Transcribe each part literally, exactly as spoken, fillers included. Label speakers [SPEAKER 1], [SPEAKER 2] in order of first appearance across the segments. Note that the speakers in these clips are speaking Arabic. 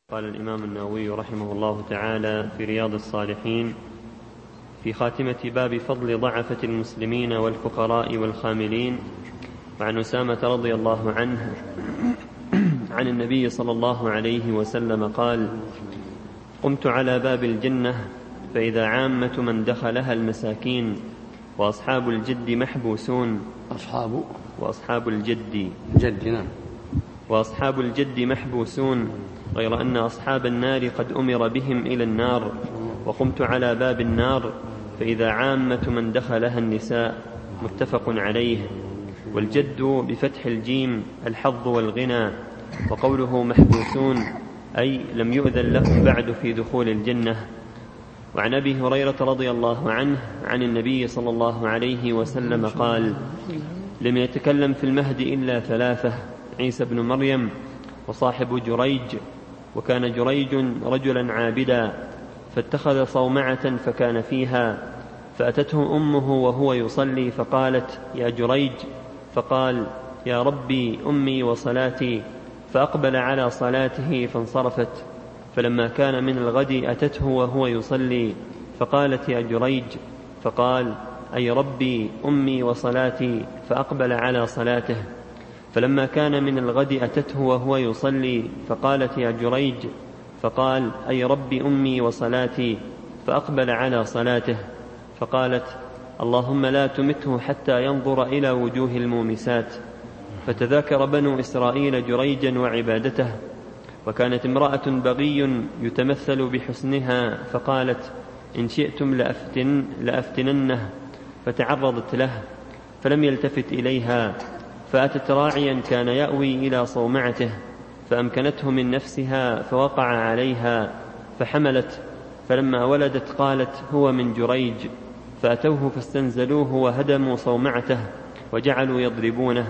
[SPEAKER 1] قال الإمام النووي رحمه الله تعالى في رياض الصالحين في خاتمة باب فضل ضعفة المسلمين والفقراء والخاملين: وعن أسامة رضي الله عنه عن النبي صلى الله عليه وسلم قال: قمت على باب الجنة فإذا عامة من دخلها المساكين وأصحاب الجد محبوسون
[SPEAKER 2] أصحاب
[SPEAKER 1] وأصحاب الجد
[SPEAKER 2] جدنا
[SPEAKER 1] وأصحاب الجد محبوسون، غير أن أصحاب النار قد أمر بهم إلى النار. وقمت على باب النار فإذا عامة من دخلها النساء. متفق عليه. والجد بفتح الجيم الحظ والغنى، وقوله محبوسون أي لم يؤذن لهم بعد في دخول الجنة. وعن أبي هريرة رضي الله عنه عن النبي صلى الله عليه وسلم قال: لم يتكلم في المهد إلا ثلاثة: عيسى بن مريم، وصاحب جريج، وكان جريج رجلا عابدا فاتخذ صومعة فكان فيها، فأتته أمه وهو يصلي فقالت: يا جريج، فقال: يا ربي أمي وصلاتي، فأقبل على صلاته فانصرفت. فلما كان من الغد أتته وهو يصلي فقالت: يا جريج، فقال: أي ربي أمي وصلاتي، فأقبل على صلاته. فلما كان من الغد أتته وهو يصلي فقالت: يا جريج، فقال: أي رب أمي وصلاتي، فأقبل على صلاته. فقالت: اللهم لا تمته حتى ينظر إلى وجوه المومسات. فتذاكر بنو إسرائيل جريجا وعبادته. وكانت امرأة بغي يتمثل بحسنها فقالت: إن شئتم لأفتن لأفتننه. فتعرضت له فلم يلتفت إليها، فأتت راعيا كان يأوي إلى صومعته فأمكنته من نفسها فوقع عليها فحملت. فلما ولدت قالت: هو من جريج. فأتوه فاستنزلوه وهدموا صومعته وجعلوا يضربونه.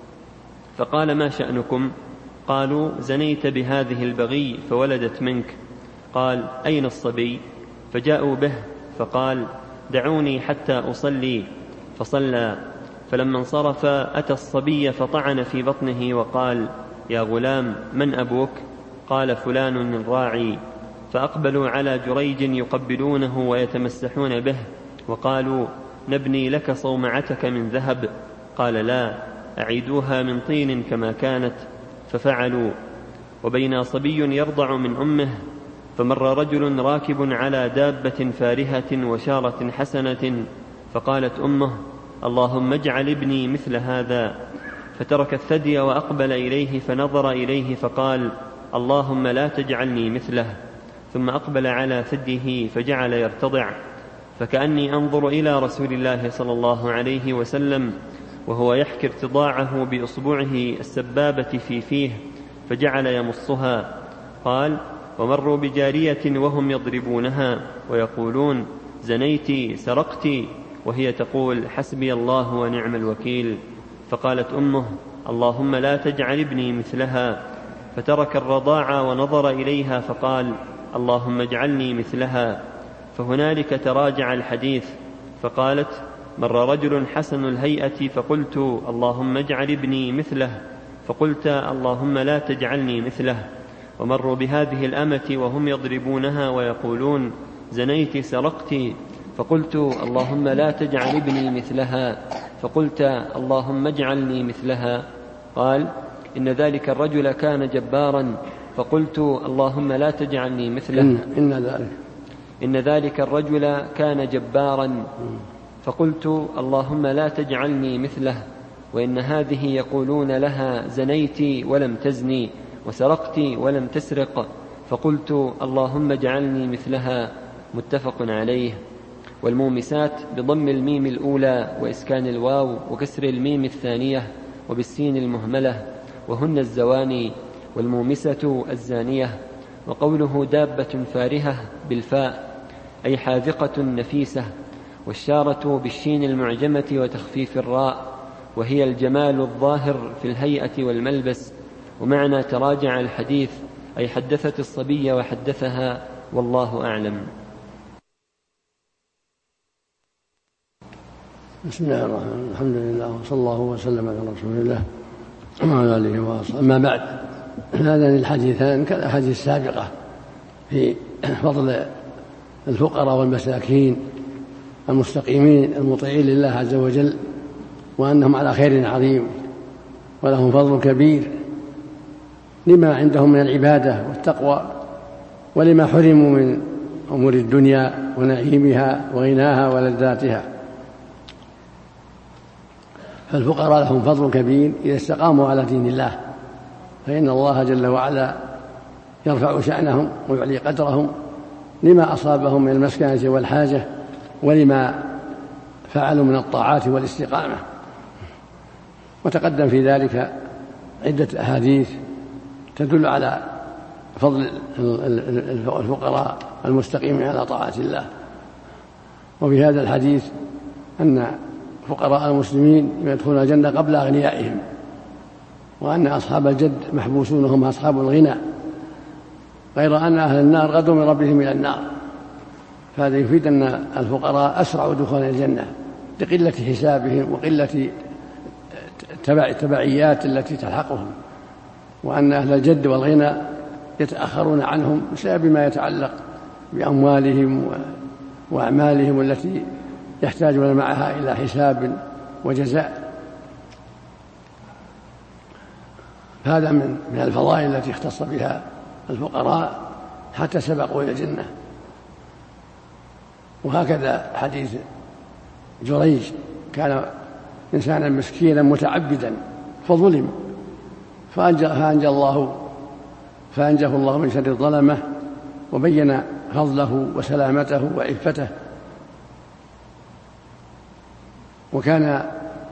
[SPEAKER 1] فقال: ما شأنكم؟ قالوا: زنيت بهذه البغي فولدت منك. قال: أين الصبي؟ فجاءوا به فقال: دعوني حتى أصلي. فصلى. فلما انصرف أتى الصبي فطعن في بطنه وقال: يا غلام، من أبوك؟ قال: فلان الراعي. فأقبلوا على جريج يقبلونه ويتمسحون به وقالوا: نبني لك صومعتك من ذهب. قال: لا، أعيدوها من طين كما كانت. ففعلوا. وبين صبي يرضع من أمه، فمر رجل راكب على دابة فارهة وشارة حسنة، فقالت أمه: اللهم اجعل ابني مثل هذا. فترك الثدي وأقبل إليه فنظر إليه فقال: اللهم لا تجعلني مثله. ثم أقبل على ثديه فجعل يرتضع، فكأني أنظر إلى رسول الله صلى الله عليه وسلم وهو يحكي ارتضاعه بإصبعه السبابة في فيه، فجعل يمصها. قال: ومروا بجارية وهم يضربونها ويقولون: زنيت، سرقت، وهي تقول: حسبي الله ونعم الوكيل. فقالت أمه: اللهم لا تجعل ابني مثلها. فترك الرضاعة ونظر إليها فقال: اللهم اجعلني مثلها. فهنالك تراجع الحديث. فقالت: مر رجل حسن الهيئة فقلت: اللهم اجعل ابني مثله. فقلت: اللهم لا تجعلني مثله. ومروا بهذه الأمة وهم يضربونها ويقولون: زنيت، سرقت. فقلت: اللهم لا تجعل ابني مثلها. فقلت: اللهم اجعلني مثلها. قال: إن ذلك الرجل كان جبارا. فقلت: اللهم لا تجعلني مثله.
[SPEAKER 2] إن, إن, ذلك.
[SPEAKER 1] إن ذلك الرجل كان جبارا. فقلت: اللهم لا تجعلني مثله. وإن هذه يقولون لها: زنيت ولم تزني، وسرقت ولم تسرق. فقلت: اللهم اجعلني مثلها. متفق عليه. والمومسات بضم الميم الأولى وإسكان الواو وكسر الميم الثانية وبالسين المهملة، وهن الزواني، والمومسة الزانية. وقوله دابة فارهة بالفاء أي حاذقة نفيسة، والشارة بالشين المعجمة وتخفيف الراء، وهي الجمال الظاهر في الهيئة والملبس. ومعنى تراجع الحديث أي حدثت الصبي وحدثها، والله أعلم.
[SPEAKER 2] بسم الله الرحمن الرحيم. الحمد لله، وصلى الله وسلم على رسول الله وعلى آله وصحبه. أما بعد، هذان الحديثان كالأحاديث السابقة في فضل الفقراء والمساكين المستقيمين المطيعين لله عز وجل، وأنهم على خير عظيم ولهم فضل كبير لما عندهم من العبادة والتقوى، ولما حرموا من أمور الدنيا ونعيمها وغناها ولذاتها. فالفقراء لهم فضل كبير إذا استقاموا على دين الله، فإن الله جل وعلا يرفع شأنهم ويعلي قدرهم لما أصابهم من المسكنة والحاجة ولما فعلوا من الطاعات والاستقامة. وتقدم في ذلك عدة أحاديث تدل على فضل الفقراء المستقيمين على طاعة الله. وفي هذا الحديث أن فقراء المسلمين يدخلون الجنة قبل أغنيائهم، وأن أصحاب الجد محبوسون هم أصحاب الغنى، غير أن أهل النار غدوا من ربهم إلى النار. فهذا يفيد أن الفقراء أسرع دخول الجنة لقلة حسابهم وقلة التبعيات التي تلحقهم، وأن أهل الجد والغنى يتأخرون عنهم بسبب ما يتعلق بأموالهم وأعمالهم التي يحتاجون معها إلى حساب وجزاء. هذا من من الفضائل التي اختص بها الفقراء حتى سبقوا إلى الجنة. وهكذا حديث جريج، كان إنسانا مسكينا متعبدا فظلم فأنجى الله فأنجاه الله من شر الظلمة، وبين فضله وسلامته وعفته. وكان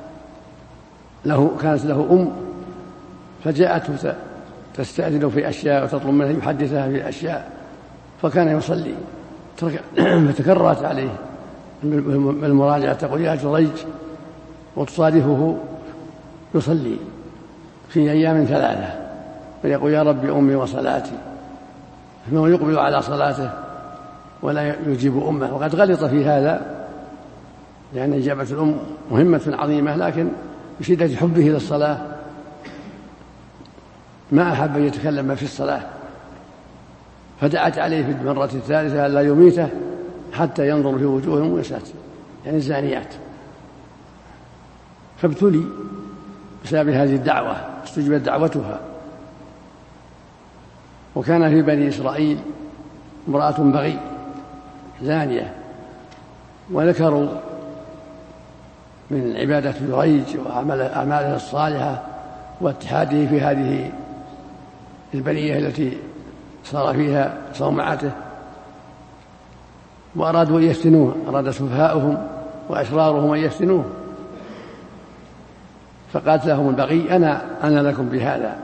[SPEAKER 2] له كانت له أم فجاءته تستأذن في أشياء وتطلب منه يحدثها في أشياء، فكان يصلي فتكررت عليه المراجعة، تقول يا جريج، وتصادفه يصلي في أيام ثلاثة فيقول يا رب أمي وصلاتي، فهو يقبل على صلاته ولا يجيب أمه. وقد غلط في هذا، لأن يعني إجابة الأم مهمة عظيمة، لكن بشدة حبه للصلاة ما أحب أن يتكلم في الصلاة، فدعت عليه في المرة الثالثة ألا يميته حتى ينظر في وجوههم ويسات، يعني الزانيات. فابتلي بسبب هذه الدعوة، استجبت دعوتها. وكان في بني إسرائيل امرأة بغي زانية، وذكروا من عبادة جريج وأعماله الصالحة واتحاده في هذه البنية التي صار فيها صومعته، وأرادوا أن يفتنوه، أراد سفهاؤهم وأشرارهم أن يفتنوه، فقالت لهم البغي أنا أنا لكم بهذا.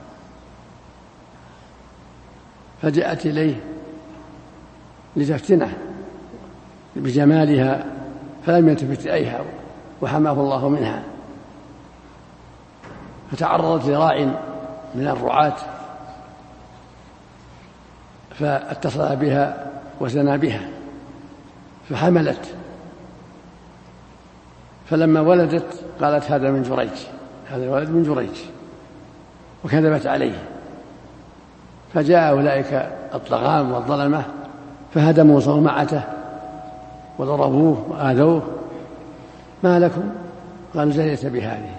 [SPEAKER 2] فجاءت إليه لتفتنه بجمالها، فلم يلتفت إليها وحماه الله منها. فتعرضت لراع من الرعاة فاتصل بها وزنى بها فحملت، فلما ولدت قالت هذا من جريج، هذا الولد من جريج، وكذبت عليه. فجاء أولئك الطغام والظلمة فهدموا صومعته وضربوه وآذوه. ما لكم؟ قالوا زنيت بهذه.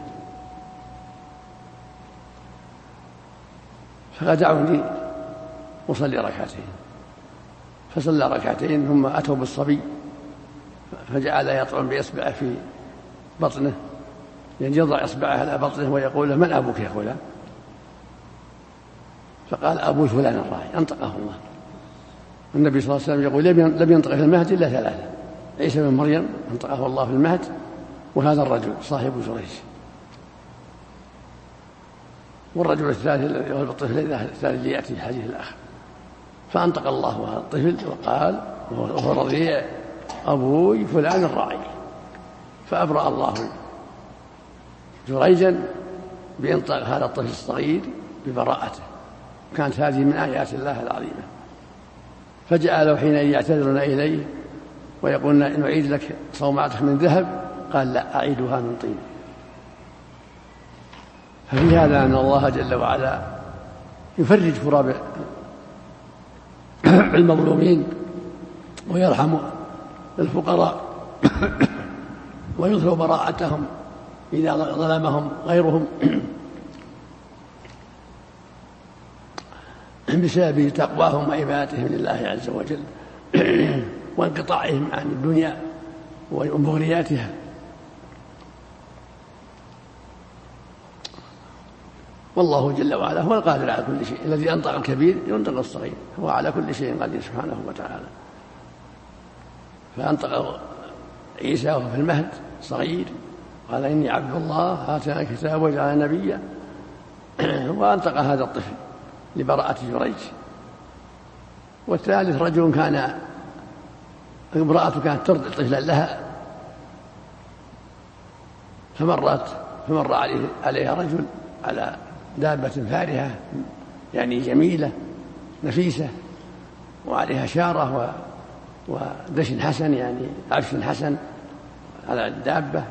[SPEAKER 2] فدعوني أصلي ركعتين، فصلى ركعتين ثم أتوا بالصبي فجعل يطعن بإصبعه في بطنه، يعني يضع إصبعه على بطنه ويقول له من أبوك يا غلام؟ فقال أبو فلان الراعي، أنطقه الله. النبي صلى الله عليه وسلم يقول لم ينطق في المهد إلا ثلاثة: عيسى بن مريم أنطقه الله في المهد، وهذا الرجل صاحب جريج، والرجل الثالث الذي هو الطفل الثالث اللي يأتي في الحديث الآخر. فأنطق الله هذا الطفل وقال وهو رضيع: أبوي فلان الراعي. فأبرأ الله جريجا بإنطاق هذا الطفل الصغير ببراءته. كانت هذه من آيات الله العظيمة. فجعلوا حين يعتذرون إليه ويقولون نعيد لك صومعتك من ذهب، قال لا، أعيدها من طين. ففي هذا أن الله جل وعلا يفرج كراب المظلومين ويرحم الفقراء ويظهر براءتهم إذا ظلمهم غيرهم بسبب تقواهم وعبادتهم لله عز وجل وانقطاعهم عن الدنيا ومغرياتها. والله جل وعلا هو القادر على كل شيء، الذي أنطق الكبير ينطق الصغير، هو على كل شيء قدير سبحانه وتعالى. فأنطق عيسى وهو في المهد صغير قال إني عبد الله آتاني الكتاب وجعلني نبيا، وأنطق هذا الطفل لبراءة جريج. والثالث رجل كان امرأة كانت ترضع طفلا لها فمرت فمر عليه عليها رجل على دابة فارهة يعني جميلة نفيسة وعليها شارة ودشن حسن يعني عفش حسن على الدابة.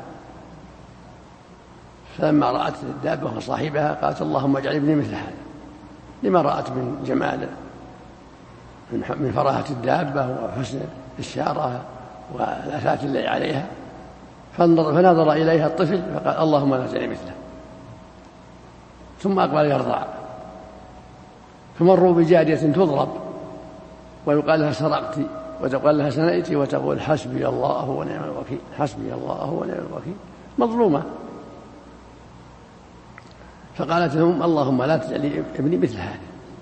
[SPEAKER 2] فلما رأت الدابة وصاحبها قالت اللهم اجعل ابني مثل هذا، لما رأت من جمال من فراهة الدابة وحسن الشارة والآفات التي عليها. فنظر إليها الطفل فقال اللهم لا تجعل مثله، ثم أقبل يرضع. فمروا بجارية تضرب ويقال لها سرقت وتقال لها سنأت وتقول حسبي الله ونعم الوكيل، حسبي الله ونعم الوكيل، مظلومة. فقالت لهم اللهم لا تجعل ابني مثل هذا،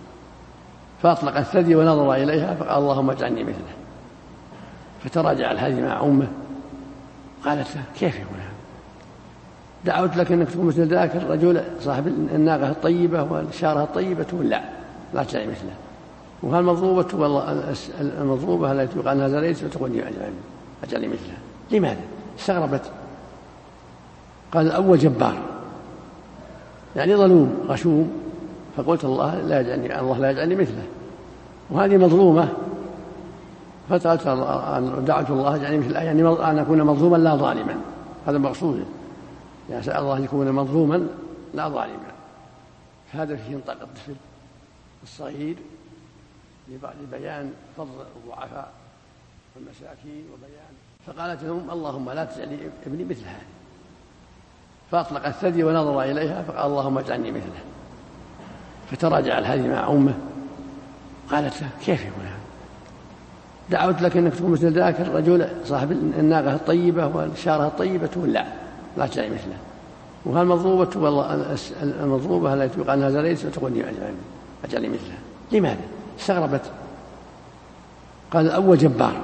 [SPEAKER 2] فأطلق الثدي ونظر إليها فقال اللهم اجعلني مثله. فتراجع الهدي مع أمه قالت له كيف يقول هذا؟ دعوت لك أنك تكون مثل ذاك الرجل صاحب الناقة الطيبة والشارة الطيبة، تقول لا لا تجعل مثله. وهالمضروبة والله المضروبة التي يقال لها زريت وتقول اجعلني مثلها. لماذا؟ استغربت. قال الأول جبار يعني ظلوم غشوم، فقلت الله لا يجعلني الله لا يجعلني مثله، وهذه مظلومة فقالت دعوت الله يجعلني مثله يعني أن أكون مظلوما لا ظالما، هذا مقصوده يعني سأل الله أن يكون مظلوما لا ظالما. فهذا فيه ينطق الطفل الصغير لبيان فضل الضعفاء والمساكين وبيان. فقالت لهم اللهم لا تجعل ابني مثل هذا، فأطلق الثدي ونظر إليها فقال اللهم اجعلني مثله. فتراجع الهدي مع أمه قالت له كيف يقول هذا؟ دعوت لك أنك تكون مثل ذاك الرجل صاحب الناقة الطيبة والشارة الطيبة، تقول لا لا تجعل مثله. وهالمضروبة والله المضروبة التي يقال لها زريت وتقول اجعلني مثلها. لماذا؟ استغربت. قال الأول جبار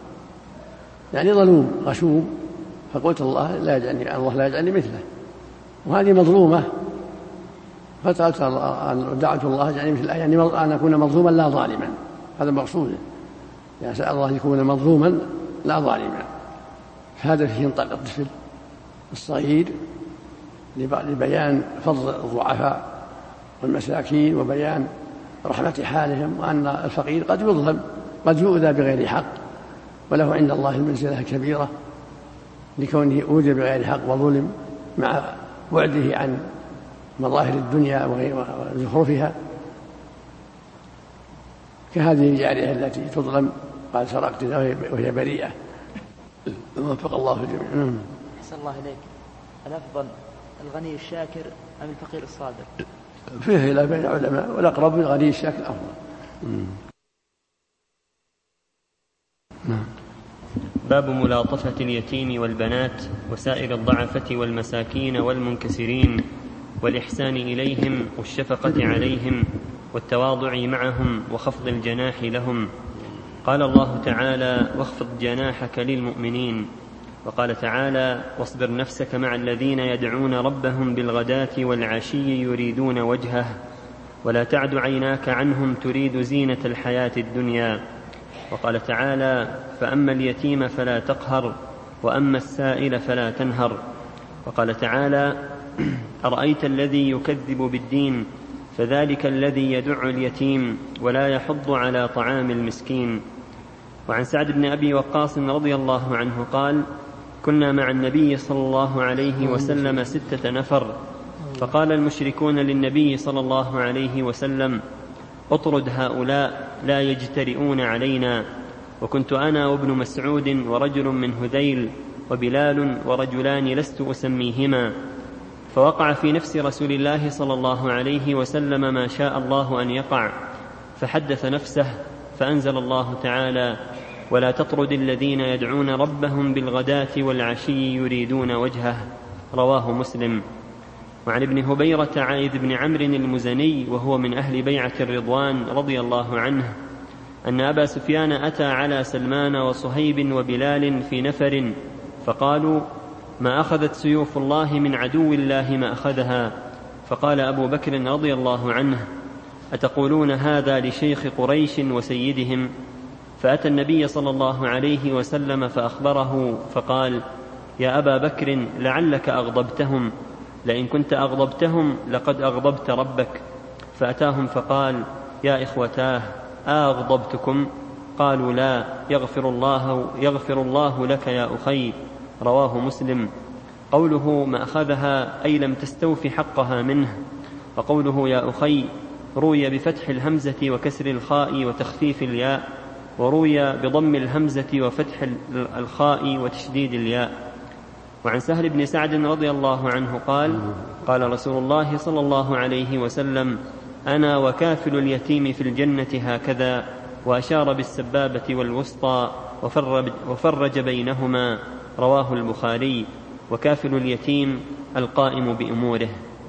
[SPEAKER 2] يعني ظلوم غشوم، فقلت الله لا يجعلني الله لا يجعلني مثله، وهذه مظلومة فقالت دعوت الله يجعلني مثل يعني أن أكون مظلوما لا ظالما، هذا مقصوده يعني سأل الله أن يكون مظلوما لا ظالما. فهذا فيه ينطق الطفل الصغير لبيان فضل الضعفاء والمساكين وبيان رحمة حالهم، وأن الفقير قد يظلم قد يؤذى بغير حق، وله عند الله المنزلة الكبيرة لكونه أوذي بغير حق وظلم مع بعده عن مظاهر الدنيا وزخرفها. كهذه الجارية التي تظلم قال سرقت وهي بريئة. وفق الله الجميع.
[SPEAKER 3] أحسن الله إليك، الأفضل الغني الشاكر أم الفقير الصابر؟
[SPEAKER 2] فيه إلى بين العلماء، والأقرب الغني الشاكر أفضل.
[SPEAKER 1] باب ملاطفة اليتيم والبنات وسائر الضعفة والمساكين والمنكسرين، والإحسان إليهم والشفقة عليهم والتواضع معهم وخفض الجناح لهم. قال الله تعالى واخفض جناحك للمؤمنين. وقال تعالى واصبر نفسك مع الذين يدعون ربهم بالغداة والعشي يريدون وجهه ولا تعد عيناك عنهم تريد زينة الحياة الدنيا. وقال تعالى فأما اليتيم فلا تقهر وأما السائل فلا تنهر. وقال تعالى أرأيت الذي يكذب بالدين فذلك الذي يدع اليتيم ولا يحض على طعام المسكين. وعن سعد بن أبي وقاص رضي الله عنه قال كنا مع النبي صلى الله عليه وسلم ستة نفر فقال المشركون للنبي صلى الله عليه وسلم: اطرد هؤلاء لا يجترئون علينا. وكنت أنا وابن مسعود ورجل من هذيل وبلال ورجلان لست أسميهما. فوقع في نفس رسول الله صلى الله عليه وسلم ما شاء الله أن يقع، فحدث نفسه فأنزل الله تعالى: ولا تطرد الذين يدعون ربهم بالغداة والعشي يريدون وجهه. رواه مسلم. وعن ابن هبيرة عائذ بن عمرو المزني وهو من أهل بيعة الرضوان رضي الله عنه أن أبا سفيان أتى على سلمان وصهيب وبلال في نفر فقالوا: ما أخذت سيوف الله من عدو الله ما أخذها. فقال أبو بكر رضي الله عنه: أتقولون هذا لشيخ قريش وسيدهم؟ فأتى النبي صلى الله عليه وسلم فأخبره فقال: يا أبا بكر لعلك أغضبتهم، لئن كنت أغضبتهم لقد أغضبت ربك. فأتاهم فقال: يا إخوتاه أغضبتكم؟ قالوا: لا، يغفر الله, يغفر الله لك يا أخي. رواه مسلم. قوله ما أخذها أي لم تستوفي حقها منه. وقوله يا أخي روي بفتح الهمزة وكسر الخاء وتخفيف الياء، وروي بضم الهمزة وفتح الخاء وتشديد الياء. وعن سهل بن سعد رضي الله عنه قال: قال رسول الله صلى الله عليه وسلم: أنا وكافل اليتيم في الجنة هكذا، وأشار بالسبابة والوسطى وفرج بينهما. رواه البخاري. وكافل اليتيم القائم بأموره.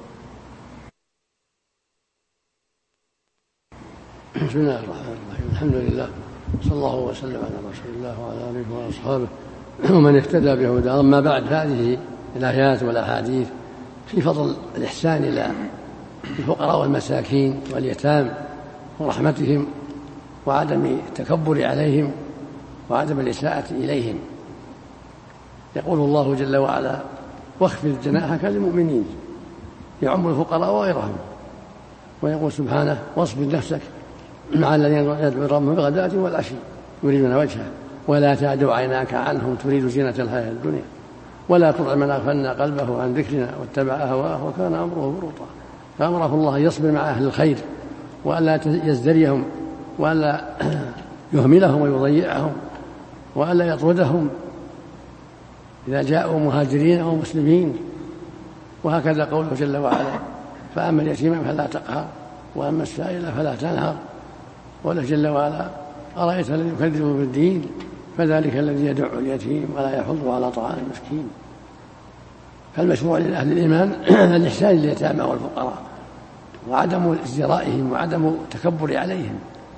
[SPEAKER 2] بسم الله الرحمن الرحيم. الحمد لله، صلى الله وسلم على رسول الله وعلى آله وأصحابه ومن اهتدى بهداه. أما بعد، هذه الآيات والأحاديث في فضل الإحسان إلى الفقراء والمساكين واليتام ورحمتهم وعدم التكبر عليهم وعدم الإساءة إليهم. يقول الله جل وعلا: واخفض جناحك للمؤمنين، يعم الفقراء وغيرهم. ويقول سبحانه: واصبر نفسك مع الذين يدعون ربهم بالغداة والعشي يريدون وجهه ولا تعد عيناك عنهم تريد زينة الحياة الدنيا ولا تطع من أغفلنا قلبه عن ذكرنا واتبع هواه وكان أمره فرطا. فأمره الله يصبر مع أهل الخير وألا يزدريهم وألا يهملهم ويضيعهم وألا يطردهم إذا جاءوا مهاجرين أو مسلمين. وهكذا قوله جل وعلا: فأما اليتيم فلا تقهر وأما السائل فلا تنهر. وله جل وعلا: أرأيت الذي يكذب بالدين فذلك الذي يدع اليتيم ولا يحض على طعام المسكين. فالمشروع لأهل الإيمان الإحسان لليتامى والفقراء وعدم ازدرائهم وعدم التكبر عليهم.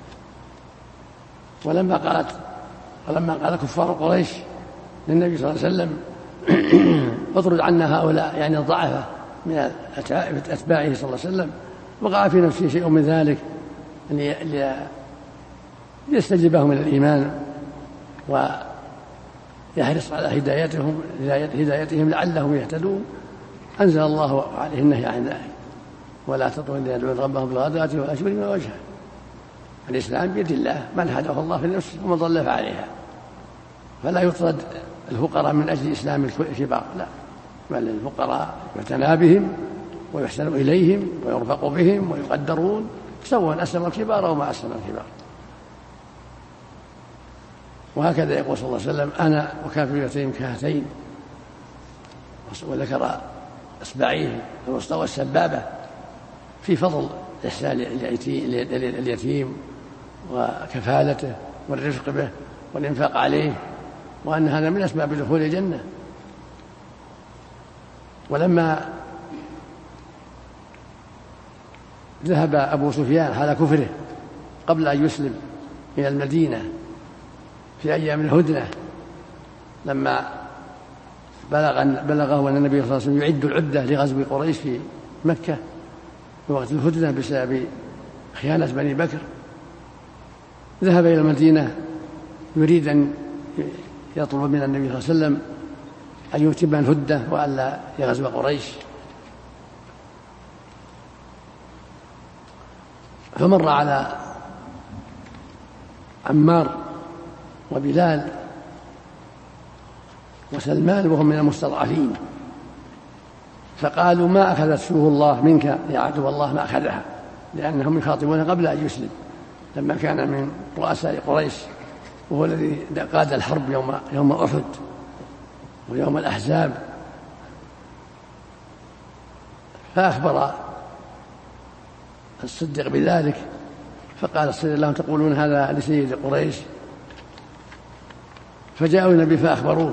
[SPEAKER 2] ولما قالت ولما قال كفار قريش للنبي صلى الله عليه وسلم: اطرد عنا هؤلاء، يعني الضعفة من أتباعه صلى الله عليه وسلم، وقع في نفسه شيء من ذلك ليستجيبهم من الإيمان ويحرص على هدايتهم هدايتهم لعلهم يهتدون. أنزل الله عليه النهي عن ذلك: ولا تطرد الذين يدعون ربهم بالغداة والعشي يريدون وجهه. الإسلام بيد الله، من هداه الله في نفسه ومن ضل فعليها. فلا يطرد الفقراء من أجل إسلام الكبار، لا، بل الفقراء يعتنى بهم ويحسن إليهم ويرفق بهم ويقدرون سواء أسلم الكبار أو ما أسلم الكبار. وهكذا يقول صلى الله عليه وسلم: أنا وكافل اليتيم كهاتين. وذكر إصبعيه الوسطى والسبابة في فضل إحسان اليتيم وكفالته والرفق به والإنفاق عليه، وأن هذا من أسباب دخول الجنة. ولما ذهب أبو سفيان حال كفره قبل أن يسلم إلى المدينة في أيام الهدنة، لما بلغ بلغه أن النبي صلى الله عليه وسلم يعد العدة لغزو قريش في مكة في وقت الهدنة بسبب خيانة بني بكر، ذهب إلى المدينة يريد أن يطلب من النبي صلى الله عليه وسلم أن يتم الهدنة وألا يغزو قريش. فمر على عمار وبلال وسلمان وهم من المستضعفين، فقالوا ما أخذته الله منك يا عدو الله، ما أخذها، لأنهم يخاطبونه قبل أن يسلم لما كان من رؤساء قريش، وهو الذي قاد الحرب يوم يوم أحد ويوم الأحزاب. فأخبر الصديق بذلك، فقال الصديق لهم تقولون هذا لسيد قريش؟ فجاءوا النبي فأخبروه،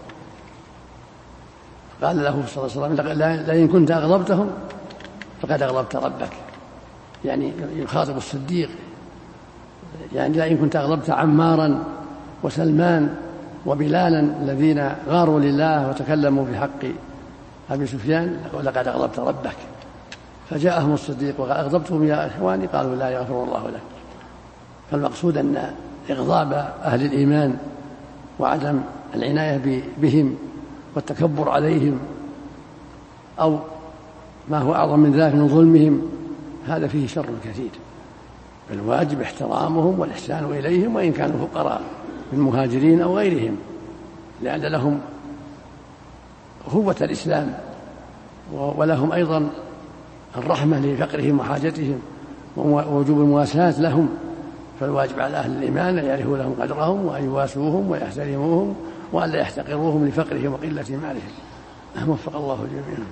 [SPEAKER 2] قال له صلى الله عليه وسلم لئن كنت أغضبتهم فقد أغضبت ربك، يعني يخاطب الصديق، يعني لئن كنت أغضبت عمارا وسلمان وبلالا الذين غاروا لله وتكلموا في حق أبي سفيان لقد أغضبت ربك. فجاءهم الصديق وأغضبتهم يا إخواني؟ قالوا لا يغفر الله لك. فالمقصود أن إغضاب أهل الإيمان وعدم العناية بهم والتكبر عليهم أو ما هو أعظم من ذلك من ظلمهم هذا فيه شر كثير، فالواجب احترامهم والإحسان إليهم وإن كانوا فقراء من المهاجرين أو غيرهم، لأن لهم أخوة الإسلام ولهم أيضا الرحمة لفقرهم وحاجتهم ووجوب المواساة لهم. فالواجب على أهل الإيمان أن يعرفوا لهم قدرهم وأن يواسوهم ويحترموهم وأن لا يحتقروهم لفقرهم وقلة مالهم. وفق الله جميعا.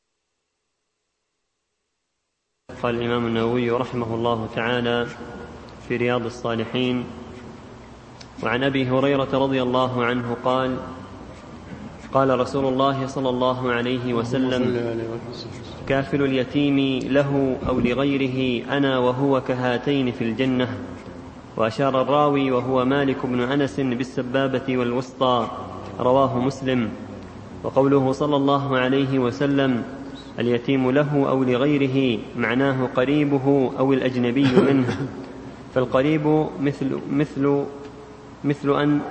[SPEAKER 1] قال الإمام النووي رحمه الله تعالى في رياض الصالحين: وعن أبي هريرة رضي الله عنه قال: قال رسول الله صلى الله عليه وسلم: كافل اليتيم له أو لغيره أنا وهو كهاتين في الجنة. وأشار الراوي وهو مالك بن أنس بالسبابة والوسطى، رواه مسلم. وقوله صلى الله عليه وسلم اليتيم له أو لغيره معناه قريبه أو الأجنبي منه، فالقريب مثل, مثل, مثل أن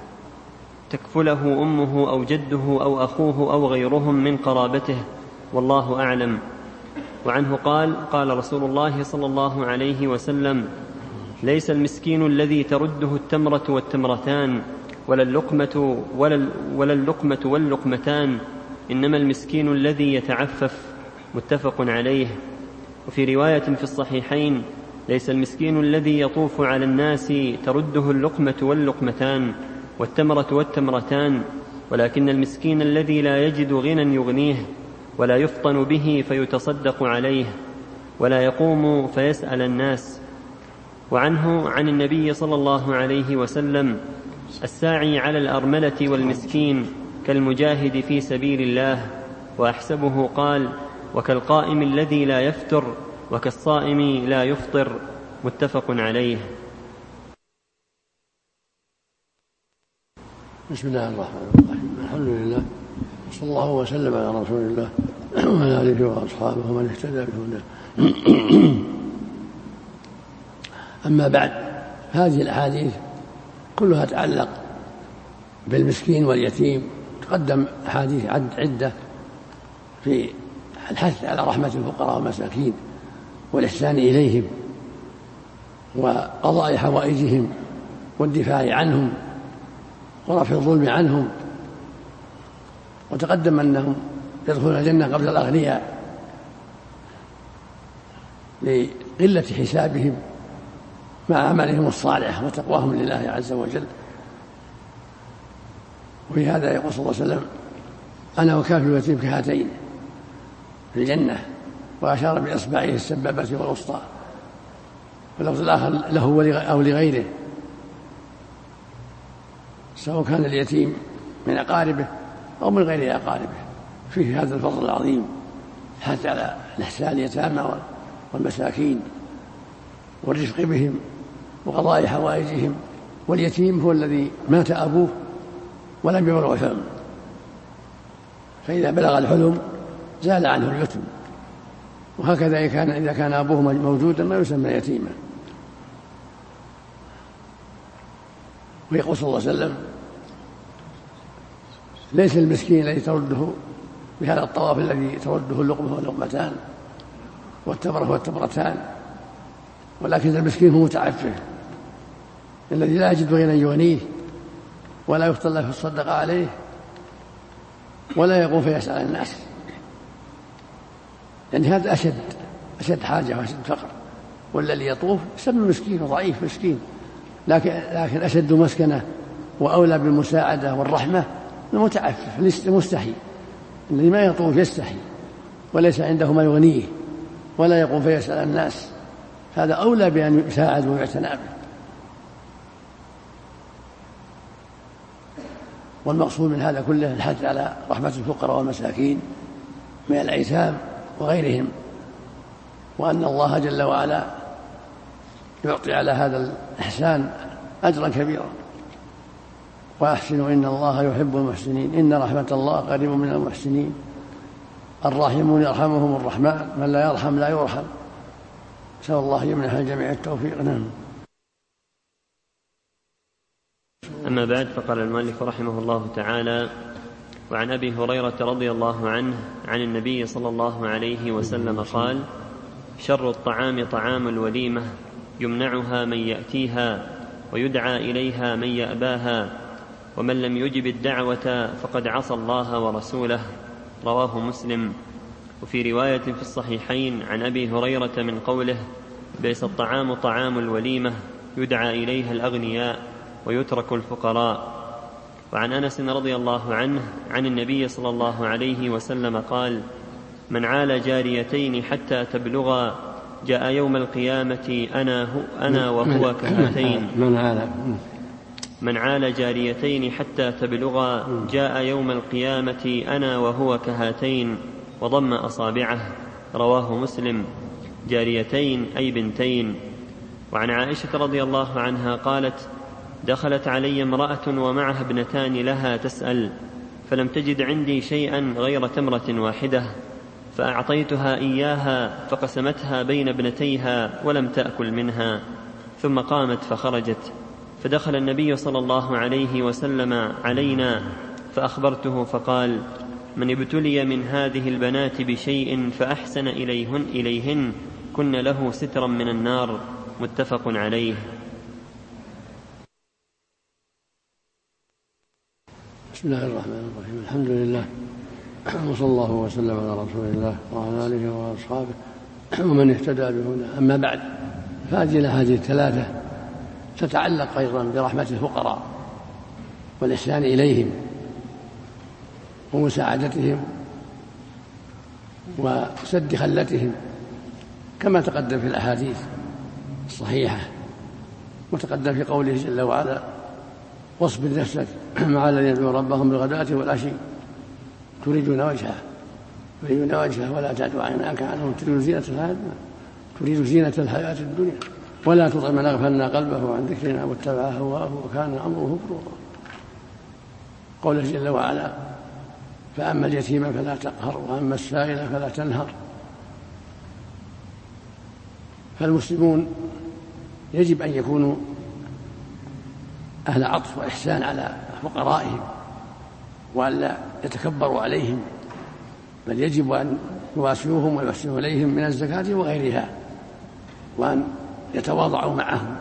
[SPEAKER 1] تكفله أمه أو جده أو أخوه أو غيرهم من قرابته، والله أعلم. وعنه قال: قال رسول الله صلى الله عليه وسلم: ليس المسكين الذي ترده التمرة والتمرتان ولا اللقمة, ولا, ولا اللقمة واللقمتان، إنما المسكين الذي يتعفف. متفق عليه. وفي رواية في الصحيحين: ليس المسكين الذي يطوف على الناس ترده اللقمة واللقمتان والتمرة والتمرتان، ولكن المسكين الذي لا يجد غنى يغنيه ولا يفطن به فيتصدق عليه ولا يقوم فيسأل الناس. وعنه عن النبي صلى الله عليه وسلم: الساعي على الأرملة والمسكين كالمجاهد في سبيل الله. وأحسبه قال: وكالقائم الذي لا يفتر وكالصائم لا يفطر. متفق عليه.
[SPEAKER 2] بسم الله الرحمن الرحيم. الحمد لله صلى الله وسلم على رسول الله وعلى آله وأصحابه ومن اهتدى بهداه. أما بعد، هذه الأحاديث كلها تتعلق بالمسكين واليتيم. تقدم أحاديث عدة في الحث على رحمة الفقراء والمساكين والإحسان إليهم وقضاء حوائجهم والدفاع عنهم ورفع الظلم عنهم. وتقدم أنهم يدخلون الجنة قبل الأغنياء لقلة حسابهم مع عملهم الصالح وتقواهم لله عز وجل. وفي هذا يقول صلى الله عليه وسلم: أنا وكافل اليتيم كهاتين في الجنة، وأشار بإصبعه السبابة والوسطى. واللفظ الآخر له أو لغيره، سواء كان اليتيم من أقاربه أو من غير أقاربه. فيه هذا الفضل العظيم حتى على الإحسان اليتامى والمساكين والرفق بهم وقضاء حوائجهم. واليتيم هو الذي مات أبوه ولم يبلغ الحلم، فإذا بلغ الحلم زال عنه اليتم. وهكذا إذا كان أبوه موجودا ما يسمى يتيما. ويقول صلى الله عليه وسلم: ليس المسكين الذي ترده بهذا الطواف الذي ترده اللقمة واللقمتان والتمرة والتمرتان، ولكن المسكين هو متعفف الذي لا يجد غنى يغنيه ولا يفطن له فيتصدق عليه ولا يقوم فيسأل الناس. يعني هذا أشد أشد حاجة وأشد فقر، والذي يطوف يسمى مسكين وضعيف مسكين، لكن لكن أشد مسكنة وأولى بالمساعدة والرحمة المتعفف المستحي، الذي ما يطوف يستحي وليس عنده ما يغنيه ولا يقوم فيسأل الناس، هذا أولى بأن يساعد ويعتنى به. والمقصود من هذا كله الحث على رحمة الفقراء والمساكين من الأيتام وغيرهم، وأن الله جل وعلا يعطي على هذا الإحسان أجرا كبيرا. وأحسنوا إن الله يحب المحسنين إن رحمة الله قريب من المحسنين الراحمون يرحمهم الرحمن من لا يرحم لا يرحم. نسأل الله يمنح الجميع التوفيق. نعم.
[SPEAKER 1] أما بعد، فقال المؤلف رحمه الله تعالى: وعن أبي هريرة رضي الله عنه عن النبي صلى الله عليه وسلم قال: شر الطعام طعام الوليمة يمنعها من يأتيها ويدعى إليها من يأباها، ومن لم يجب الدعوة فقد عصى الله ورسوله. رواه مسلم. وفي رواية في الصحيحين عن أبي هريرة من قوله: بئس الطعام طعام الوليمة يدعى إليها الأغنياء ويترك الفقراء. وعن أنس رضي الله عنه عن النبي صلى الله عليه وسلم قال: من عال جاريتين حتى تبلغا جاء يوم القيامة أنا, هو أنا وهو كهاتين.
[SPEAKER 2] من عال
[SPEAKER 1] من عال جاريتين حتى تبلغا جاء يوم القيامة أنا وهو كهاتين، وضم أصابعه. رواه مسلم. جاريتين أي بنتين. وعن عائشة رضي الله عنها قالت: دخلت علي امرأة ومعها ابنتان لها تسأل، فلم تجد عندي شيئا غير تمرة واحدة، فأعطيتها إياها فقسمتها بين ابنتيها ولم تأكل منها، ثم قامت فخرجت. فدخل النبي صلى الله عليه وسلم علينا فأخبرته فقال: من ابتلي من هذه البنات بشيء فأحسن إليهن, إليهن كن له سترا من النار. متفق عليه.
[SPEAKER 2] بسم الله الرحمن الرحيم. الحمد لله، وصلى الله وسلم على رسول الله وعلى آله وأصحابه ومن اهتدى بهداه. أما بعد، فهذه الأحاديث الثلاثة تتعلق أيضا برحمة الفقراء والإحسان إليهم ومساعدتهم وسد خلتهم، كما تقدم في الأحاديث الصحيحة، وتقدم في قوله جل وعلا: واصبر نفسك مع الذين يدعون ربهم بالغداة والعشي تريدون وجهه تريدون وجهه ولا تعد عيناك عنهم تريد زينة الحياة تريد زينة الحياة الدنيا ولا تطع من أغفلنا قلبه عن ذكرنا واتبع هواه وكان أمره فرطا. قوله جل وعلا: فأما اليتيم فلا تقهر وأما السائل فلا تنهر. فالمسلمون يجب أن يكونوا أهل عطف وإحسان على فقرائهم، وألا يتكبروا عليهم، بل يجب أن يواسوهم ويحسنوا إليهم من الزكاة وغيرها، وأن يتواضعوا معهم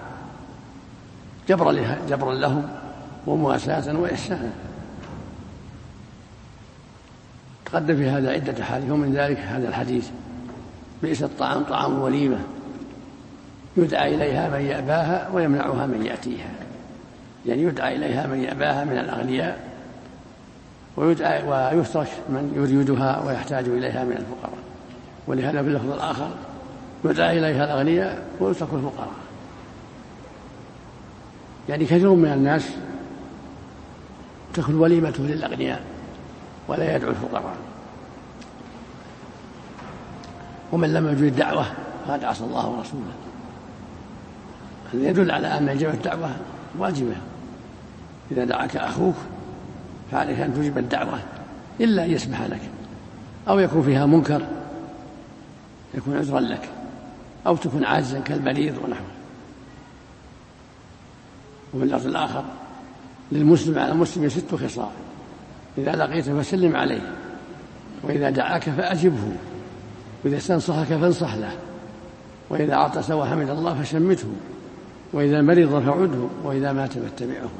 [SPEAKER 2] جبرا لهم ومواساة وإحسانا. تقدم في هذا عدة حديث، ومن ذلك هذا الحديث: بئس الطعام طعام الوليمة يدعى إليها من يأباها ويمنعها من يأتيها، يعني يدعى إليها من يأباها من الأغنياء ويدعى ويترك من يريدها ويحتاج إليها من الفقراء. ولهذا في اللفظ الآخر: يدعى إليها الأغنياء ويترك الفقراء. يعني كثير من الناس تكون وليمته للأغنياء ولا يدعو الفقراء، ومن لم يجد الدعوة فقد عصى الله ورسوله. هذا يدل على أن إجابة الدعوة واجبة. إذا دعاك أخوك فعليك أن تجيب الدعوة إلا أن يسمح لك، أو يكون فيها منكر يكون عذرا لك، أو تكون عاجزا كالمريض ونحوه. وفي اللفظ الآخر: للمسلم على المسلم ست خصال: إذا لقيته فسلم عليه، وإذا دعاك فأجبه، وإذا استنصحك فانصح له، وإذا عطس وحمد الله فشمته، وإذا مرض فعده، وإذا مات فاتبعه.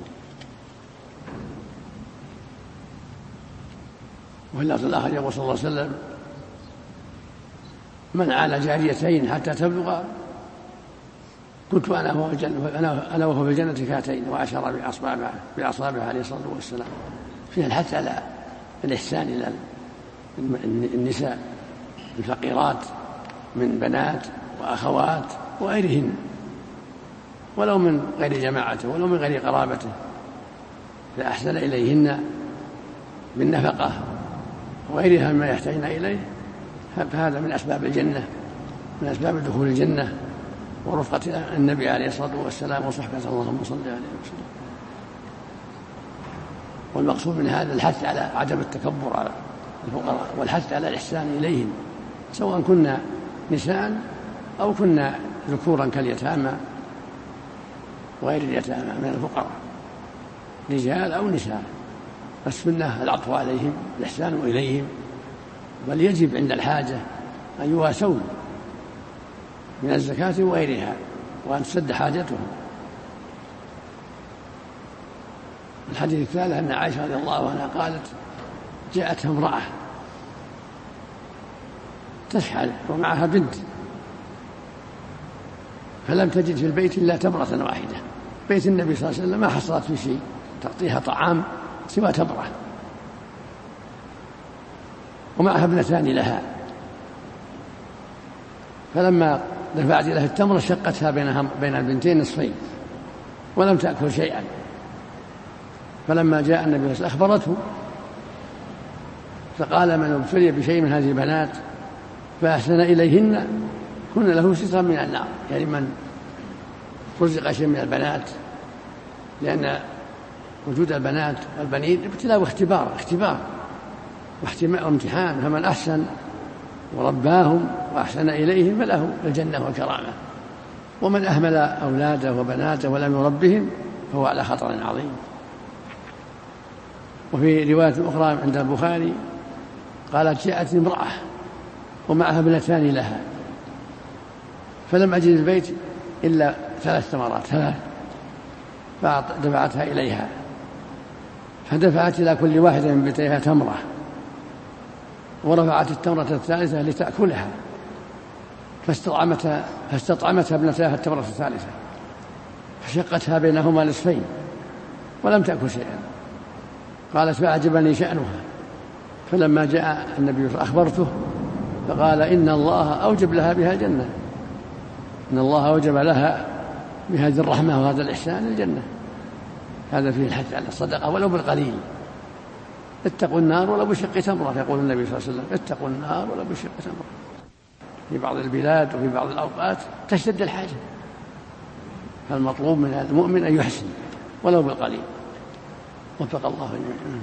[SPEAKER 2] وفي اللفظ الآخر يقول صلى الله عليه وسلم: من عال جاريتين حتى تبلغ كنت أنا وهو الجنة أنا وهو في الجنة كهاتين، وأشار بأصابعه بأصابعه عليه الصلاة والسلام. فيها الحث على الإحسان إلى النساء الفقيرات من بنات وأخوات وغيرهن، ولو من غير جماعته ولو من غير قرابته، فأحسن إليهن بالنفقة وغيرها مما يحتاجن إليه، فهذا من أسباب الجنة، من أسباب دخول الجنة ورفقة النبي عليه الصلاة والسلام وصحبة. اللهم صل عليه وسلم. والمقصود من هذا الحث على عدم التكبر على الفقراء، والحث على الإحسان إليهم، سواء كنا نساء أو كنا ذكورا كاليتامى وغير اليتامى من الفقراء، رجال أو نساء. السنة العطف عليهم، الإحسان إليهم، بل يجب عند الحاجة أن يواسون من الزكاة وغيرها وأن تسد حاجتهم. الحديث الثالث أن عائشة رضي الله عنها قالت: جاءتها امرأة تسحل ومعها بنت، فلم تجد في البيت إلا تمرة واحدة. بيت النبي صلى الله عليه وسلم ما حصلت في شيء تعطيها طعام سوى تمرة، ومعها ابنتان لها، فلما دفعت لها التمرة شقتها بين البنتين نصفين ولم تأكل شيئا. فلما جاء النبي صلى الله عليه وسلم أخبرته، فقال: من ابتلي بشيء من هذه البنات فأحسن إليهن كن له سترا من النار. يعني من رزق شيء من البنات، لأن وجود البنات والبنين ابتلاء واختبار اختبار وامتحان، فمن أحسن ورباهم وأحسن إليهم فله الجنة والكرامة، ومن أهمل أولاده وبناته ولم يربهم فهو على خطر عظيم. وفي رواية أخرى عند البخاري قالت: جاءت امرأة ومعها ابنتان لها، فلم أجد البيت إلا ثلاث ثمرات ثلاث، فدفعتها إليها، فدفعت إلى كل واحدة من بنتيها تمرة، ورفعت التمرة الثالثة لتأكلها، فاستطعمتها فاستطعمتها ابنتها التمرة الثالثة، فشقتها بينهما نصفين ولم تأكل شيئا. قالت: فأعجبني شأنها، فلما جاء النبي أخبرته فقال: إن الله أوجب لها بها الجنة، إن الله أوجب لها بهذه الرحمة وهذا الإحسان الجنة. هذا فيه الحث على الصدقة ولو بالقليل. اتقوا النار ولو بشق تمرة، يقول النبي صلى الله عليه وسلم: اتقوا النار ولو بشق تمرة. في بعض البلاد وفي بعض الأوقات تشتد الحاجة، فالمطلوب من المؤمن أن يحسن ولو بالقليل. وفق الله جميعا.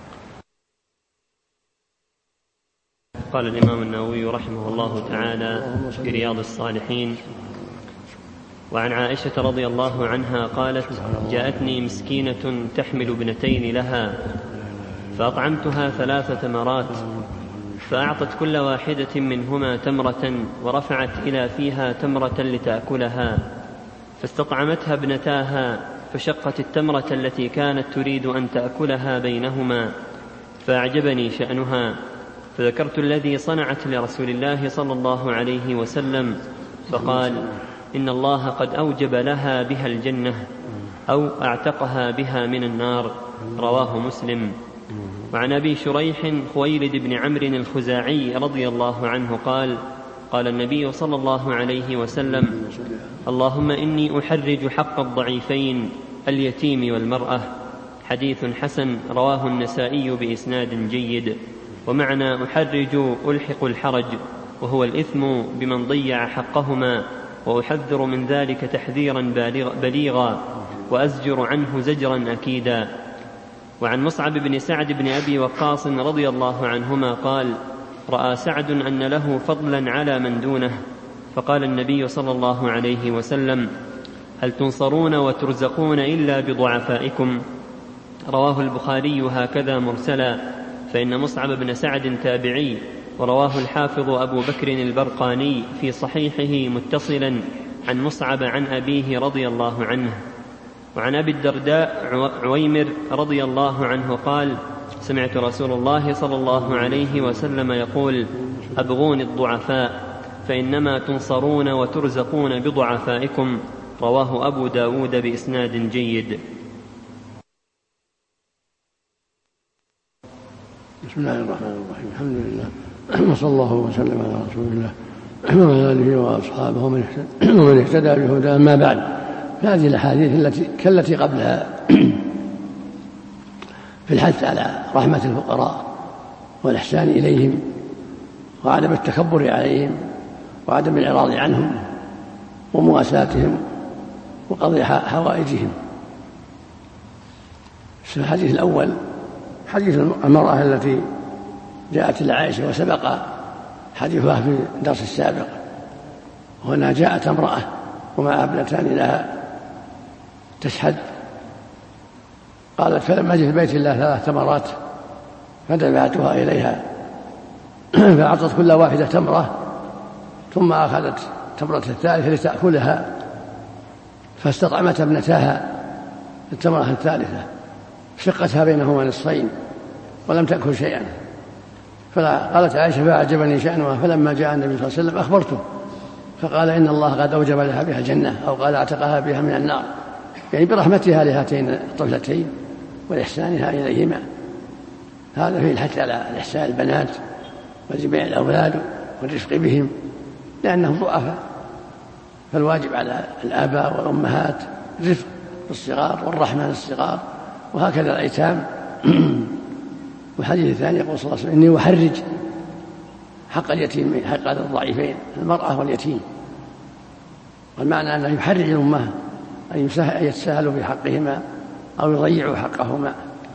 [SPEAKER 1] قال الإمام النووي رحمه الله تعالى في رياض الصالحين: وعن عائشة رضي الله عنها قالت: جاءتني مسكينة تحمل ابنتين لها، فأطعمتها ثلاث تمرات، فأعطت كل واحدة منهما تمرة، ورفعت إلى فيها تمرة لتأكلها، فاستطعمتها ابنتاها، فشقت التمرة التي كانت تريد أن تأكلها بينهما، فأعجبني شأنها، فذكرت الذي صنعت لرسول الله صلى الله عليه وسلم، فقال: إن الله قد أوجب لها بها الجنة أو أعتقها بها من النار. رواه مسلم. وعن أبي شريح خويلد بن عمرو الخزاعي رضي الله عنه قال: قال النبي صلى الله عليه وسلم: اللهم إني أحرج حق الضعيفين اليتيم والمرأة. حديث حسن، رواه النسائي بإسناد جيد. ومعنى أحرج ألحق الحرج، وهو الإثم بمن ضيع حقهما، وأحذر من ذلك تحذيرا بليغا، وأزجر عنه زجرا أكيدا. وعن مصعب بن سعد بن أبي وقاص رضي الله عنهما قال: رأى سعد أن له فضلا على من دونه، فقال النبي صلى الله عليه وسلم: هل تنصرون وترزقون إلا بضعفائكم؟ رواه البخاري هكذا مرسلا، فإن مصعب بن سعد تابعي، ورواه الحافظ أبو بكر البرقاني في صحيحه متصلا عن مصعب عن أبيه رضي الله عنه. وعن أبي الدرداء عويمر رضي الله عنه قال: سمعت رسول الله صلى الله عليه وسلم يقول: أبغون الضعفاء، فإنما تنصرون وترزقون بضعفائكم. رواه أبو داود بإسناد جيد.
[SPEAKER 2] بسم الله الرحمن الرحيم. الحمد لله وصلى الله وسلم على رسول الله وعلى آله وأصحابه ومن اهتدى بهداه. أما بعد، هذه الأحاديث التي كالتي قبلها في الحث على رحمة الفقراء والإحسان إليهم وعدم التكبر عليهم وعدم الإعراض عنهم ومواساتهم وقضاء حوائجهم. في الحديث الأول حديث المرأة التي جاءت إلى عائشة وسبق حديثها في الدرس السابق. هنا جاءت امرأة ومع ابنتان لها تشهد، قالت: فلما جئت بيت الله ثلاث تمرات فدفعتها إليها فأعطت كل واحدة تمرة، ثم أخذت تمرة الثالثة لتأكلها، فاستطعمت ابنتاها التمرة الثالثة، شقتها بينهما نصفين ولم تأكل شيئا. فقالت عائشة: فأعجبني شأنها، فلما جاء النبي صلى الله عليه وسلم أخبرته، فقال: إن الله قد أوجب لها بها الجنة، أو قال: اعتقها بها من النار، يعني برحمتها لهاتين الطفلتين وإحسانها إليهما. هذا فيه الحث على الإحسان البنات وجميع الأولاد والرفق بهم لأنهم ضعفاء، فالواجب على الآباء والأمهات الرفق بالصغار والرحمة للصغار، وهكذا الأيتام. والحديث الثاني يقول صلى الله عليه وسلم: إني أحرج حق اليتيم حق الضعيفين المرأة واليتيم. والمعنى أنه يحرج الأمة أن يتساهلوا في حقهما أو يضيعوا حقهما.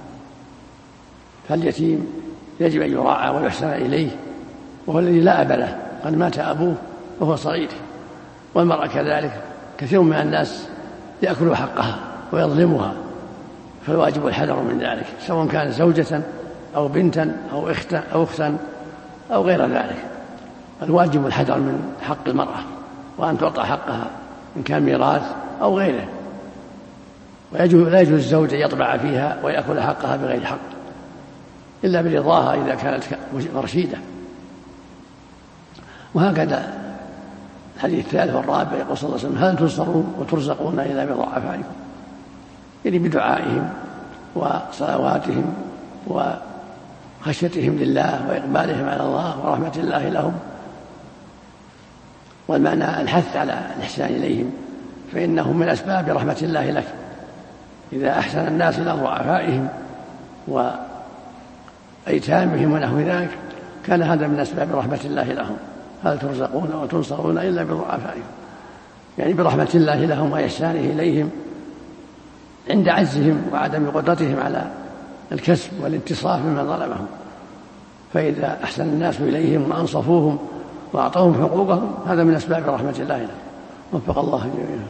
[SPEAKER 2] فاليتيم يجب أن يراعى ويحسن إليه، وهو الذي لا أب له، قد مات أبوه وهو صغير. والمرأة كذلك، كثير من الناس يأكل حقها ويظلمها، فالواجب الحذر من ذلك، سواء كانت زوجة أو بنتا أو أختا أو أختا أو غير ذلك. الواجب الحذر من حق المرأة، وأن تعطى حقها إن كان ميراث أو غيره. ولا يجوز الزوج أن يطبع فيها ويأكل حقها بغير حق إلا برضاها إذا كانت رشيدة. وهكذا الحديث الثالث والرابع يقول صلى الله عليه وسلم: هل تنصرون وترزقون إلا بضعفائكم، يعني بدعائهم وصلواتهم وخشيتهم لله وإقبالهم على الله ورحمة الله لهم. والمعنى الحث على الإحسان إليهم، فإنهم من أسباب رحمة الله لك. إذا أحسن الناس إلى ضعفائهم وأيتامهم ونحو ذلك كان هذا من أسباب رحمة الله لهم. هل ترزقون وتنصرون إلا بضعفائكم، يعني برحمة الله لهم وإحسانه إليهم عند عجزهم وعدم قدرتهم على الكسب والانتصاف مما ظلمهم. فإذا أحسن الناس إليهم وأنصفوهم وأعطوهم حقوقهم هذا من أسباب رحمة الله لهم. وفق الله جميعا.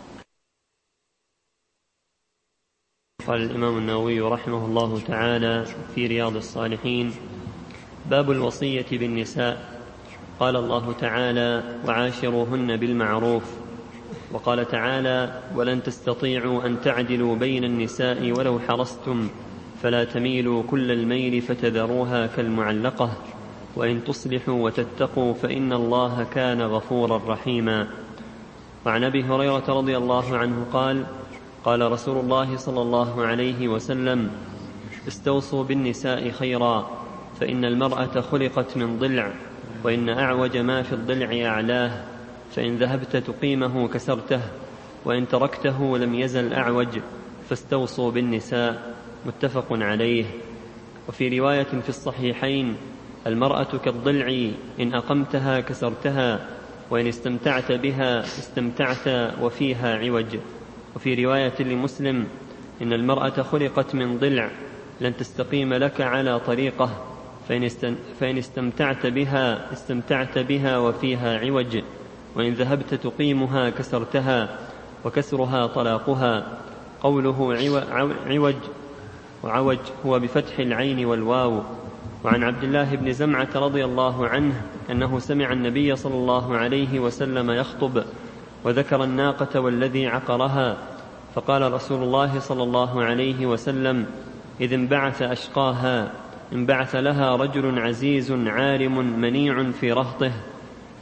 [SPEAKER 1] قال الإمام النووي رحمه الله تعالى في رياض الصالحين: باب الوصية بالنساء. قال الله تعالى: وعاشروهن بالمعروف. وقال تعالى: ولن تستطيعوا أن تعدلوا بين النساء ولو حرصتم فلا تميلوا كل الميل فتذروها كالمعلقة وإن تصلحوا وتتقوا فإن الله كان غفورا رحيما. وعن أبي هريرة رضي الله عنه قال: قال رسول الله صلى الله عليه وسلم: استوصوا بالنساء خيرا، فإن المرأة خلقت من ضلع، وإن أعوج ما في الضلع أعلاه، فإن ذهبت تقيمه كسرته، وإن تركته لم يزل أعوج، فاستوصوا بالنساء. متفق عليه. وفي رواية في الصحيحين: المرأة كالضلع، إن أقمتها كسرتها، وإن استمتعت بها استمتعت وفيها عوج. وفي رواية لمسلم: إن المرأة خلقت من ضلع، لن تستقيم لك على طريقة، فإن استمتعت بها استمتعت بها وفيها عوج، وإن ذهبت تقيمها كسرتها، وكسرها طلاقها. قوله عوج وعوج هو بفتح العين والواو. وعن عبد الله بن زمعة رضي الله عنه أنه سمع النبي صلى الله عليه وسلم يخطب، وذكر الناقة والذي عقرها، فقال رسول الله صلى الله عليه وسلم: إذ انبعث أشقاها، انبعث لها رجل عزيز عارم منيع في رهطه،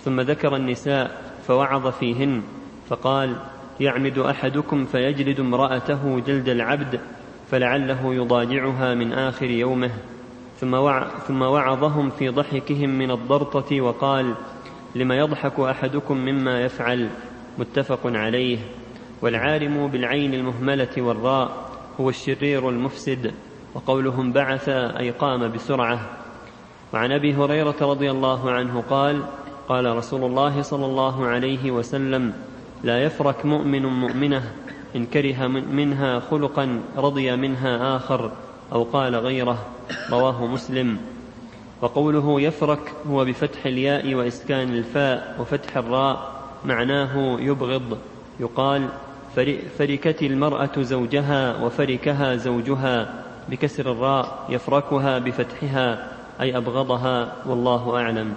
[SPEAKER 1] ثم ذكر النساء فوعظ فيهن فقال: يعمد أحدكم فيجلد امرأته جلد العبد فلعله يضاجعها من آخر يومه. ثم وعظهم في ضحكهم من الضرطة وقال: لما يضحك أحدكم مما يفعل. متفق عليه. والعارم بالعين المهملة والراء هو الشرير المفسد. وقولهم بعث أي قام بسرعة. وعن أبي هريرة رضي الله عنه قال: قال رسول الله صلى الله عليه وسلم: لا يفرك مؤمن مؤمنة إن كره منها خلقا رضي منها آخر، أو قال غيره. رواه مسلم. وقوله يفرك هو بفتح الياء وإسكان الفاء وفتح الراء، معناه يبغض. يقال: فركت المرأة زوجها وفركها زوجها، بكسر الراء، يفركها بفتحها أي أبغضها. والله أعلم.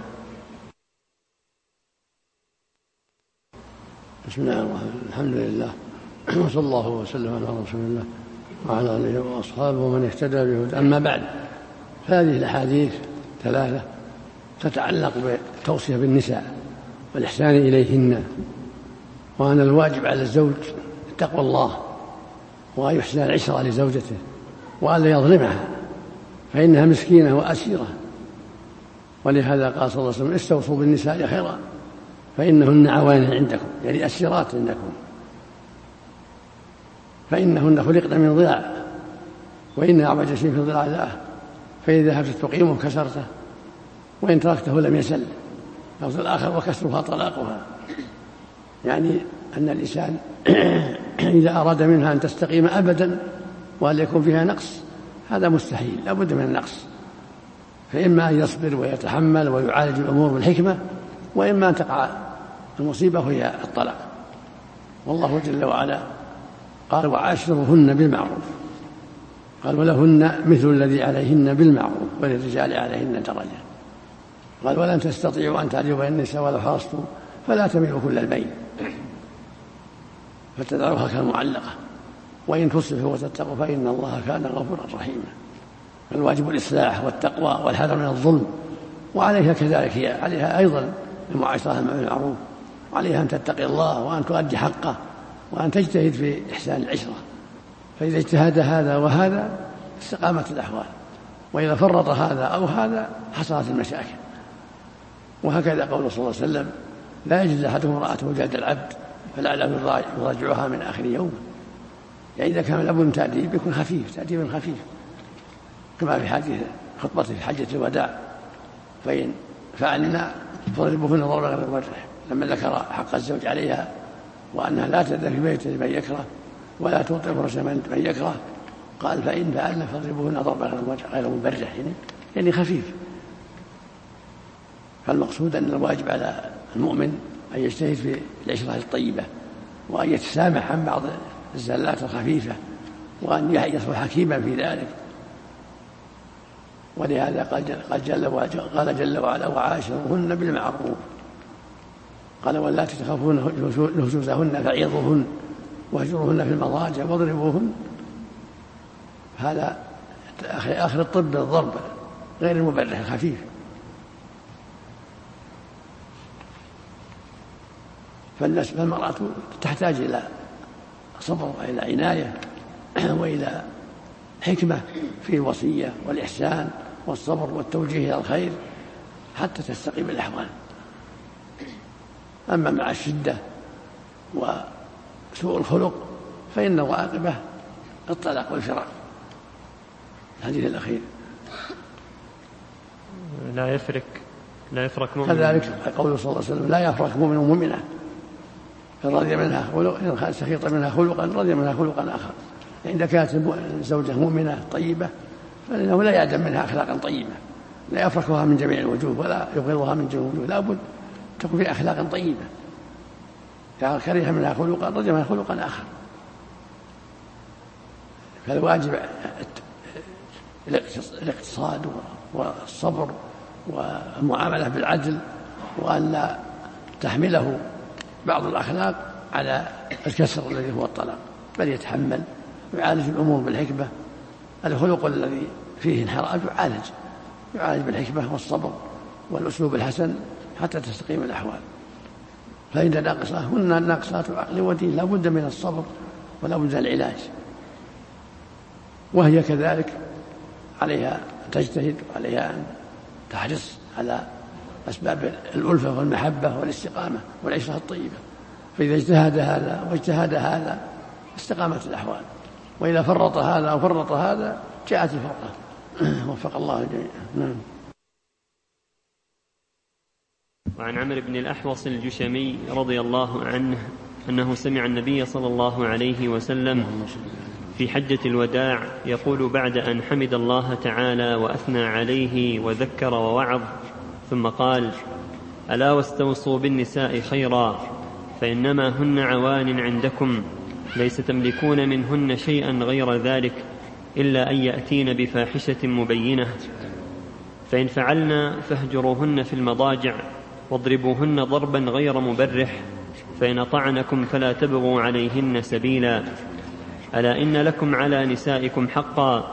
[SPEAKER 2] بسم الله الرحمن الرحيم. الحمد لله وصلى الله وسلم على رسول الله وعلى آله وأصحابه ومن اهتدى بهداه. أما بعد، فهذه الأحاديث ثلاثة تتعلق بالتوصية بالنساء والإحسان إليهن، وأن الواجب على الزوج تقوى الله وأن يحسن العشرة لزوجته وألا يظلمها، فإنها مسكينة وأسيرة. ولهذا قال صلى الله عليه وسلم: استوصوا بالنساء خيرا فإنهن عوان عندكم، يعني أسيرات عندكم، فإنهن خلقن من ضلع، وإن أعوج شيء في الضلع ذاه، فإذا ذهبت تقيمه كسرته، وإن تركته لم يسل. لفظ الآخر: وكسرها طلاقها. يعني أن الإنسان إذا أراد منها أن تستقيم أبدا وأن يكون فيها نقص، هذا مستحيل، لا بد من النقص. فإما أن يصبر ويتحمل ويعالج الأمور بالحكمة، وإما أن تقع المصيبة وهي الطلاق. والله جل وعلا قال: وعاشرهن بالمعروف. قال: ولهن مثل الذي عليهن بالمعروف وللرجال عليهن درجة. قال: ولن تستطيعوا أن تعدلوا بين النساء ولو حرصتم فلا تميلوا كل الميل فتذروها كالمعلقة، وإن تصلحوا وتتقوا فإن الله كان غفورا رحيما. فالواجب الإصلاح والتقوى والحذر من الظلم، وعليها كذلك هي عليها أيضا المعاشرة بالمعروف، وعليها أن تتقي الله وأن تؤدي حقه وأن تجتهد في إحسان العشرة. فإذا اجتهد هذا وهذا استقامت الأحوال، وإذا فرط هذا أو هذا حصلت المشاكل. وهكذا قول صلى الله عليه وسلم: لا يجد أحدهم امرأته جلد العبد فلعله يراجعها من آخر يوم. يعني إذا كان لابد من تأديب يكون خفيف، تأديب خفيف، كما في حديث خطبته في حجة الوداع: فإن فعلنا فاضربوهن ضربا غير مبرح، لما ذكر حق الزوج عليها وأنها لا تأذن في بيته لمن يكره ولا توطئ فرج من يكره، قال: فإن فعلنا فاضربوهن ضربا غير مبرح، يعني خفيف. فالمقصود أن الواجب على المؤمن أن يجتهد في العشرة الطيبة، وأن يتسامح عن بعض الزلات الخفيفة، وأن يصبح حكيما في ذلك. ولهذا قال جل وعلا, قال جل وعلا: وعاشرهن بالمعروف. قال: واللاتي تخافون نشوزهن فعظوهن واهجروهن في المضاجع واضربوهن. هذا آخر الطب الضرب غير المبرح الخفيف. فالمرأة تحتاج إلى صبر وإلى عناية وإلى حكمة في الوصية والإحسان والصبر والتوجيه إلى الخير حتى تستقيم الأحوال. أما مع الشدة وسوء الخلق فإن عاقبة الطلاق والفراق. الحديث الأخير:
[SPEAKER 1] لا يفرك لا يفرك مؤمن.
[SPEAKER 2] كذلك قول صلى الله عليه وسلم: لا يفرك مؤمن مؤمنة إن رضي منها خلقا، إن سخط منها خلقا رضي منها خلقا آخر. إذا كانت الزوجة مؤمنة طيبة فإنه لا يعدم منها أخلاقا طيبة، لا يفركها من جميع الوجوه ولا يبغضها من جميع الوجوه، لا بد تكون في أخلاق طيبة. إذا كره منها خلقا رضي منها خلقا آخر. فالواجب الاقتصاد والصبر والمعاملة بالعدل، وأن لا تحمله بعض الأخلاق على الكسر الذي هو الطلاق، بل يتحمل ويعالج الأمور بالحكمة. الخلق الذي فيه انحراف يعالج يعالج بالحكمة والصبر والأسلوب الحسن حتى تستقيم الأحوال. فإذا ناقصة هن ناقصات عقل ودين، لا بد من الصبر ولا بد من العلاج. وهي كذلك عليها أن تجتهد وعليها أن تحرص على أسباب الألفة والمحبة والاستقامة والعيشة الطيبة. فإذا اجتهد هذا واجتهد هذا استقامت الأحوال، وإذا فرط هذا وفرط هذا جاءت الفرقة. وفق الله الجميع. نعم.
[SPEAKER 1] وعن عمرو بن الأحوص الجشمي رضي الله عنه أنه سمع النبي صلى الله عليه وسلم في حجة الوداع يقول بعد أن حمد الله تعالى وأثنى عليه وذكر ووعظ، ثم قال: ألا واستوصوا بالنساء خيرا، فإنما هن عوان عندكم، ليس تملكون منهن شيئا غير ذلك إلا أن يأتين بفاحشة مبينة، فإن فعلنا فاهجروهن في المضاجع واضربوهن ضربا غير مبرح، فإن أطعنكم فلا تبغوا عليهن سبيلا. ألا إن لكم على نسائكم حقا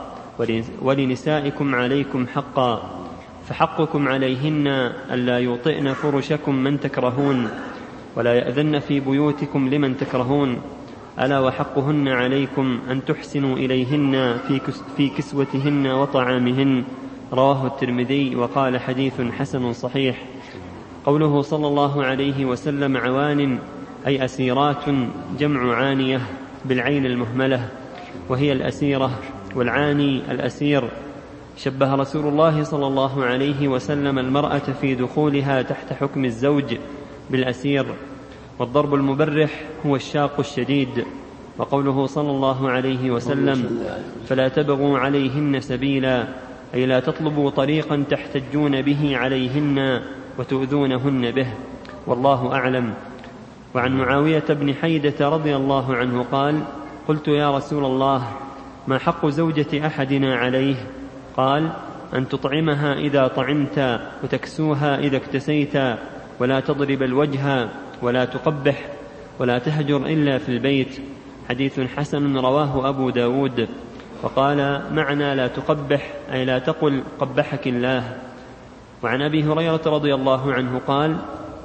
[SPEAKER 1] ولنسائكم عليكم حقا، فحقكم عليهن ألا يوطئن فرشكم من تكرهون ولا يأذن في بيوتكم لمن تكرهون. ألا وحقهن عليكم أن تحسنوا إليهن في كسوتهن وطعامهن. رواه الترمذي وقال حديث حسن صحيح. قوله صلى الله عليه وسلم عوان أي أسيرات، جمع عانية بالعين المهملة، وهي الأسيرة، والعاني الأسير. شبه رسول الله صلى الله عليه وسلم المرأة في دخولها تحت حكم الزوج بالأسير. والضرب المبرح هو الشاق الشديد. وقوله صلى الله عليه وسلم فلا تبغوا عليهن سبيلا، أي لا تطلبوا طريقا تحتجون به عليهن وتؤذونهن به، والله أعلم. وعن معاوية بن حيدة رضي الله عنه قال: قلت يا رسول الله ما حق زوجة أحدنا عليه؟ قال: أن تطعمها إذا طعمت، وتكسوها إذا اكتسيت، ولا تضرب الوجه، ولا تقبح، ولا تهجر إلا في البيت. حديث حسن رواه أبو داود. وقال معنى لا تقبح أي لا تقل قبحك الله. وعن أبي هريرة رضي الله عنه قال: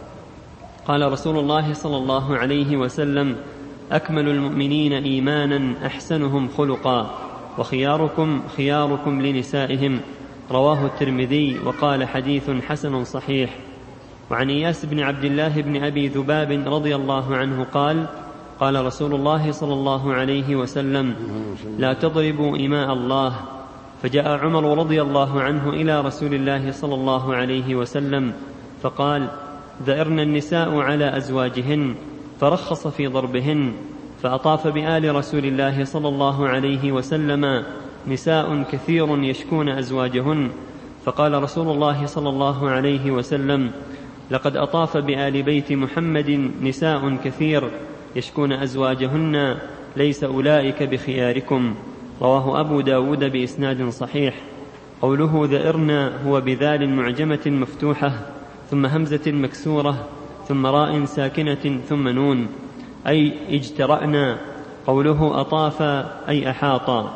[SPEAKER 1] قال رسول الله صلى الله عليه وسلم: أكمل المؤمنين إيمانا أحسنهم خلقا، وخياركم خياركم لنسائهم. رواه الترمذي وقال حديث حسن صحيح. وعن إياس بن عبد الله بن أبي ذباب رضي الله عنه قال: قال رسول الله صلى الله عليه وسلم: لا تضربوا إماء الله. فجاء عمر رضي الله عنه إلى رسول الله صلى الله عليه وسلم فقال: ذئرن النساء على أزواجهن، فرخص في ضربهن. فأطاف بآل رسول الله صلى الله عليه وسلم نساء كثير يشكون أزواجهن، فقال رسول الله صلى الله عليه وسلم: لقد أطاف بآل بيت محمد نساء كثير يشكون أزواجهن، ليس أولئك بخياركم. رواه أبو داود بإسناد صحيح. قوله ذئرنا هو بذال معجمة مفتوحة ثم همزة مكسورة ثم راء ساكنة ثم نون، أي اجترأنا. قوله أطاف أي أحاطا.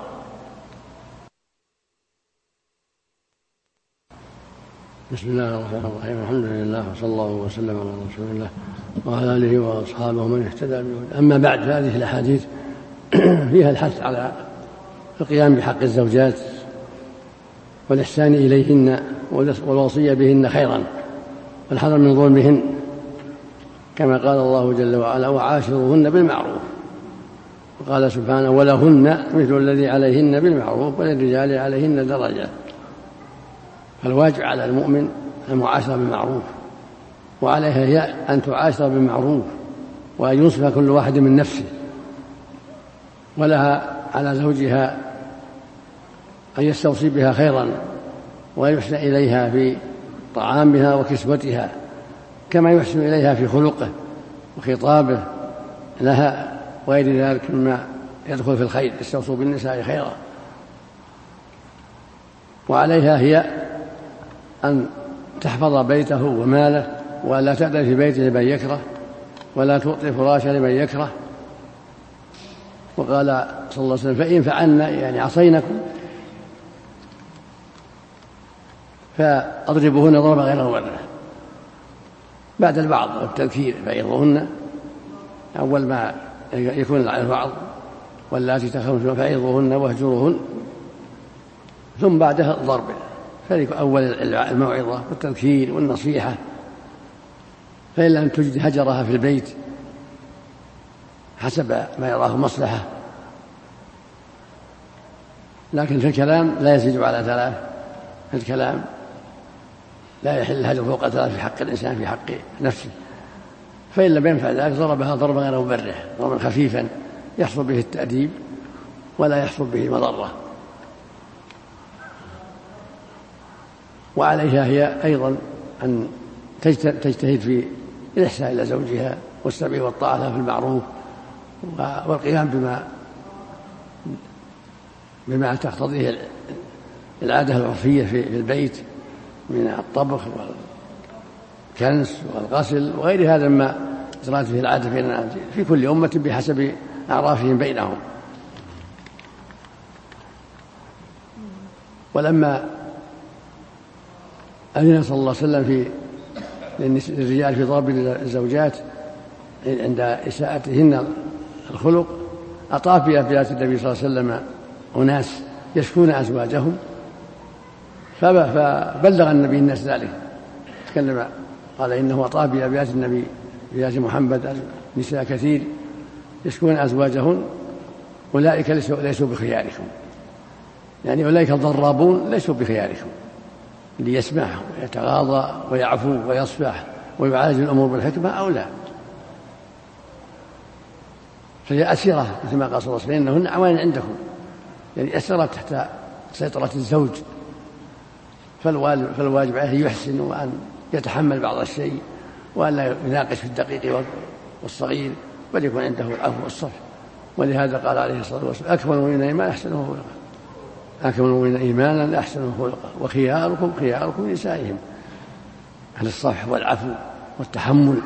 [SPEAKER 2] بسم الله الرحمن الرحيم. الحمد لله وصلى الله وسلم على رسول الله وعلى آله وأصحابه من اهتدى بهداه. أما بعد، هذه الأحاديث فيها الحث على القيام بحق الزوجات والإحسان إليهن والوصية بهن خيرا، والحذر من ظلمهن، كما قال الله جل وعلا: وعاشروهن بالمعروف. وقال سبحانه: ولهن مثل الذي عليهن بالمعروف وللرجال عليهن درجة. فالواجب على المؤمن المعاشرة بالمعروف، وعليها هي أن تعاشر بالمعروف، وأن ينصف كل واحد من نفسه، ولها على زوجها أن يستوصي بها خيرا ويحسن إليها في طعامها وكسوتها، كما يحسن إليها في خلقه وخطابه لها وغير ذلك مما يدخل في الخير. يستوصوا بالنساء خيرا. وعليها هي أن تحفظ بيته وماله، ولا تأذن في بيته لمن يكره، ولا تؤطي فراشه لمن يكره. وقال صلى الله عليه وسلم: فإن فعلنا يعني عصينكم فأضربوهن ضربا غير مبرح. بعد البعض والتذكير فعظوهن، أول ما يكون على البعض واللاتي تخافون فعظوهن واهجروهن، ثم بعدها الضرب، فذلك أول الموعظة والتذكير والنصيحة. فإن لم تجد هجرها في البيت حسب ما يراه مصلحة، لكن في الكلام لا يزيد على ثلاث، في الكلام لا يحل الهجر فوق ثلاث في حق الإنسان في حق نفسه. فإن لم ينفع ذلك ضربها ضربا غير مبرح، ضربا خفيفا يحصل به التأديب ولا يحصل به مضرة. وعليها هي أيضا أن تجتهد في الإحسان إلى زوجها والسمع والطاعة له في المعروف، والقيام بما بما تقتضيه العادة العرفية في البيت من الطبخ والكنس والغسل وغير هذا مما جرت به العادة بين في كل أمة بحسب أعرافهم بينهم. ولما أذن صلى الله عليه وسلم في للرجال في ضرب الزوجات عند إساءتهن الخلق، أطاف بأبيات النبي صلى الله عليه وسلم أناس يشكون أزواجهم، فبلغ النبي الناس ذلك، تكلم قال إنه أطاف بأبيات النبي بأبيات محمد نساء كثير يشكون أزواجهن أولئك ليسوا بخياركم، يعني أولئك الضرابون ليسوا بخياركم، اللي يسمع ويتغاضى ويعفو ويصفح ويعالج الأمور بالحكمة أو لا. فهي أسيرة مثل ما قال صلى الله عليه وسلم إنهن عوان عندكم، يعني أسيرة تحت سيطرة الزوج، فالواجب عليه يحسن وأن يتحمل بعض الشيء وأن لا يناقش في الدقيق والصغير، بل يكون عنده العفو والصفح. ولهذا قال عليه الصلاة والسلام أكمل المؤمنين إيمانا أحسنهم خلقا، أكمل المؤمنين إيمانا أحسنهم خلقا، وخياركم خياركم نسائهم، أهل الصفح والعفو والتحمل،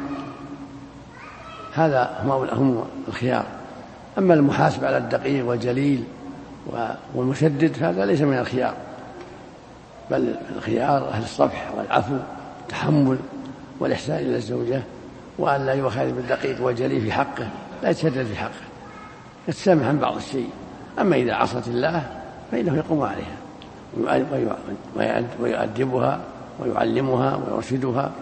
[SPEAKER 2] هذا هم الخيار. أما المحاسب على الدقيق والجليل والمشدد فهذا ليس من الخيار، بل الخيار أهل الصفح والعفو والتحمل والإحسان إلى الزوجة، وأن لا يخالف بالدقيق والجليل في حقه، لا يتشدد في حقه، يتسامح عن بعض الشيء. أما إذا عصت الله فإنه يقوم عليها ويؤدبها ويعلمها ويرشدها،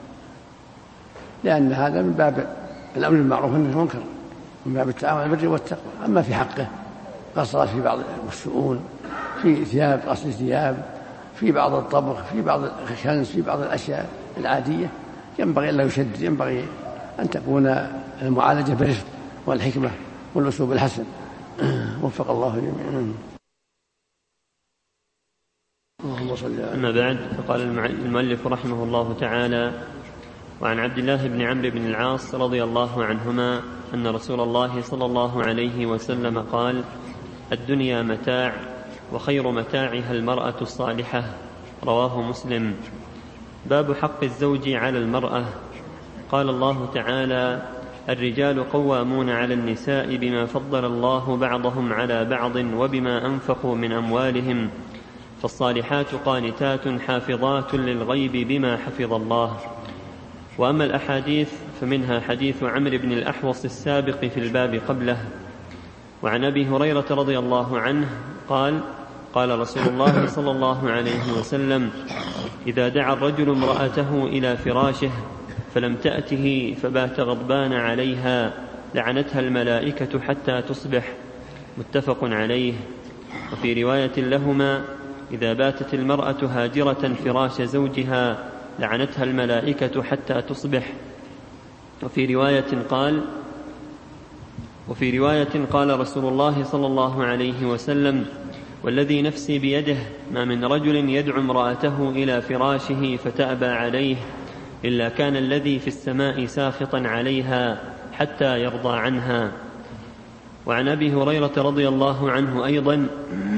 [SPEAKER 2] لأن هذا من باب الأمر بالمعروف والنهي عن المنكر، من باب التعاون على البر والتقوى. أما في حقه قصرت في بعض الشؤون، في ثياب غسل ثياب، في بعض الطبخ، في بعض الكنس، في بعض الأشياء العادية، ينبغي ألا يشدد، ينبغي أن تكون المعالجة بالرفق والحكمة والأسلوب الحسن. وفق الله جميعا. اللهم صل على.
[SPEAKER 1] أما بعد، فقال المؤلف رحمه الله تعالى: وعن عبد الله بن عمرو بن العاص رضي الله عنهما أن رسول الله صلى الله عليه وسلم قال: الدنيا متاع، وخير متاعها المرأة الصالحة. رواه مسلم. باب حق الزوج على المرأة. قال الله تعالى: الرجال قوامون على النساء بما فضل الله بعضهم على بعض وبما أنفقوا من أموالهم، فالصالحات قانتات حافظات للغيب بما حفظ الله. وأما الأحاديث فمنها حديث عمرو بن الأحوص السابق في الباب قبله. وعن أبي هريرة رضي الله عنه قال: قال رسول الله صلى الله عليه وسلم: إذا دعا الرجل امرأته إلى فراشه فلم تأته فبات غضبان عليها لعنتها الملائكة حتى تصبح. متفق عليه. وفي رواية لهما: إذا باتت المرأة هاجرة فراش زوجها لعنتها الملائكة حتى تصبح. وفي رواية قال وفي رواية قال رسول الله صلى الله عليه وسلم: والذي نفسي بيده ما من رجل يدعو امرأته إلى فراشه فتأبى عليه إلا كان الذي في السماء ساخطا عليها حتى يرضى عنها. وعن أبي هريرة رضي الله عنه أيضا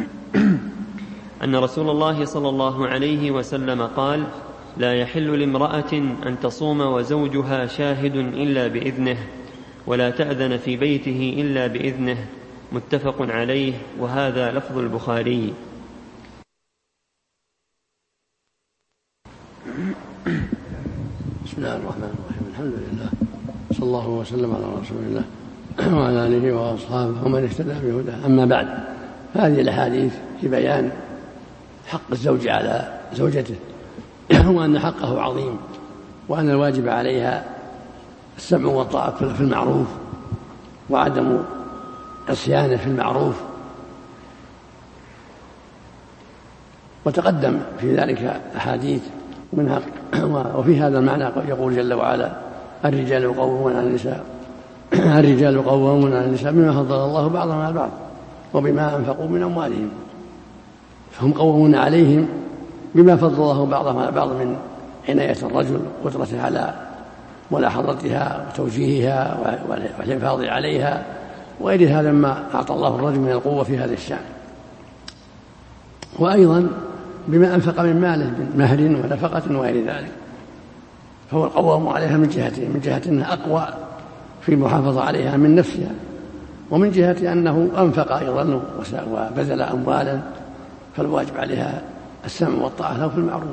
[SPEAKER 1] أن رسول الله صلى الله عليه وسلم قال: لا يحل لامرأة أن تصوم وزوجها شاهد إلا بإذنه، ولا تأذن في بيته إلا بإذنه. متفق عليه. وهذا لفظ البخاري.
[SPEAKER 2] بسم الله الرحمن الرحيم. وسلم على رسول الله وعلى آله وأصحابه ومن اهتدى بهداه. أما بعد، هذه الأحاديث في بيان حق الزوج على زوجته وأن حقه عظيم، وأن الواجب عليها السمع والطاعة في المعروف وعدم عصيانه في المعروف. وتقدم في ذلك أحاديث منها، وفي هذا المعنى يقول جل وعلا: الرجال قوامون على النساء الرجال قوامون على النساء بما فضل الله بعضهم على بعض وبما أنفقوا من أموالهم. فهم قوامون عليهم بما فضل الله بعضهم على بعض من عناية الرجل وقدرته على ملاحظتها وتوجيهها والحفاظ عليها وغير هذا ما أعطى الله الرجل من القوة في هذا الشأن. وأيضا بما أنفق من ماله من مهر ونفقة وغير ذلك، فهو القوام عليها من جهته، من جهة أنها أقوى في المحافظة عليها من نفسها، ومن جهة أنه أنفق أيضا وبذل أموالا، فالواجب عليها السمع والطاعة له في المعروف.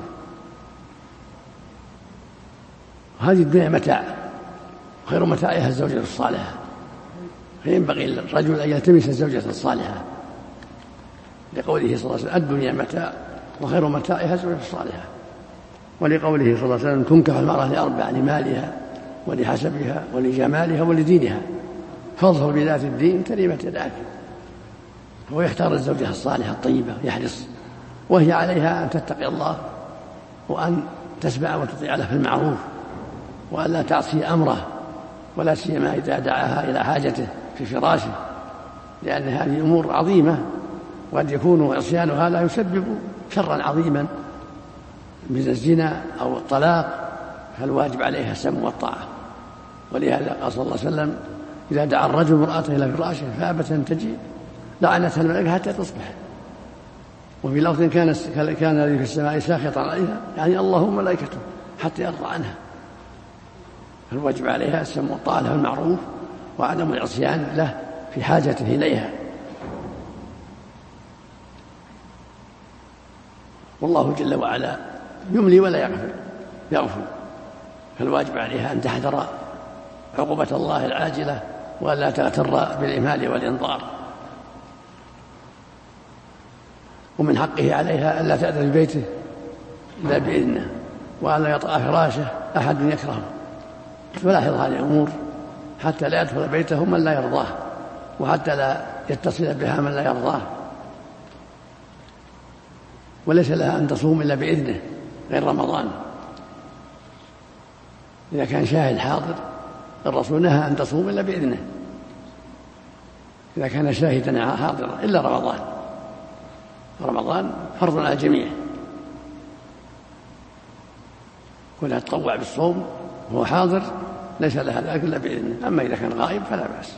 [SPEAKER 2] هذه الدنيا متاع، خير متاعها الزوجة الصالحة، فينبغي للرجل أن يلتمس الزوجة الصالحة، لقوله صلى الله عليه وسلم: الدنيا متاع وخير متاعها الزوجة الصالحة. ولقوله صلى الله عليه وسلم: تنكح المرأة لأربع: لمالها ولحسبها ولجمالها ولدينها، فاظفر بذات الدين تربت يداك. هو يختار الزوجة الصالحة الطيبة، يحرص، وهي عليها أن تتقي الله وأن تسمع وتطيع له في المعروف، وأن لا تعصي أمره، ولا سيما إذا دعاها إلى حاجته في فراشه، لأن هذه أمور عظيمة، وقد يكون عصيانها لا يسبب شرا عظيما مثل الزنا أو الطلاق، فالواجب عليها السمع والطاعة. ولهذا قال صلى الله عليه وسلم: إذا دعا الرجل امرأته إلى فراشه فأبت أن تجي لعنتها الملائكة حتى تصبح. وفي لفظ: كان كان الذي في السماء ساخطا عليها، يعني الله وملائكته، حتى يرضى عنها. فالواجب عليها السمع والطاعة له المعروف وعدم العصيان له في حاجته إليها. والله جل وعلا يملي ولا يغفر يغفر فالواجب عليها أن تحذر عقوبة الله العاجلة ولا تغتر بالإمهال والإنظار. ومن حقه عليها ألا تأذن ببيته إلا بإذنه، وألا يطأ فراشه أحد يكرهه. تلاحظ هذه الأمور حتى لا يدخل بيته من لا يرضاه، وحتى لا يتصل بها من لا يرضاه. وليس لها أن تصوم إلا بإذنه غير رمضان. إذا كان شاهد حاضر الرسول نهى أن تصوم إلا بإذنه، إذا كان شاهدا حاضرا، إلا رمضان. رمضان فرض على الجميع، كلها تطوع بالصوم وهو حاضر ليس لها ذلك إلا بإذنه. أما إذا كان غائب فلا بأس.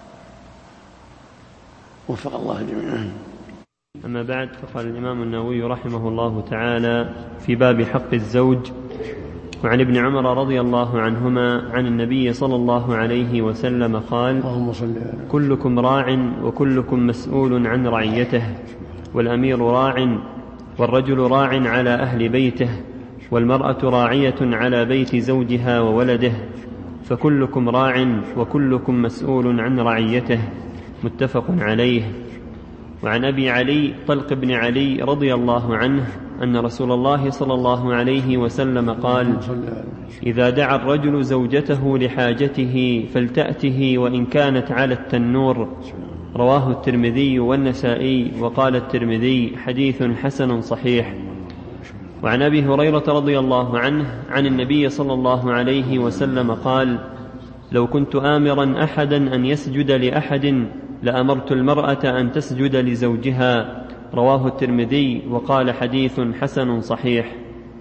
[SPEAKER 2] وفق الله الجميع.
[SPEAKER 1] أما بعد، فقال الإمام النووي رحمه الله تعالى في باب حق الزوج: وعن ابن عمر رضي الله عنهما عن النبي صلى الله عليه وسلم قال: كلكم راع وكلكم مسؤول عن رعيته، والأمير راع، والرجل راع على أهل بيته، والمرأة راعية على بيت زوجها وولده، فكلكم راع وكلكم مسؤول عن رعيته. متفق عليه. وعن أبي علي طلق بن علي رضي الله عنه أن رسول الله صلى الله عليه وسلم قال: إذا دعا الرجل زوجته لحاجته فلتأته وإن كانت على التنور. رواه الترمذي والنسائي، وقال الترمذي: حديث حسن صحيح. وعن أبي هريرة رضي الله عنه عن النبي صلى الله عليه وسلم قال: لو كنت آمرا أحدا أن يسجد لأحد لأمرت المرأة أن تسجد لزوجها. رواه الترمذي، وقال: حديث حسن صحيح.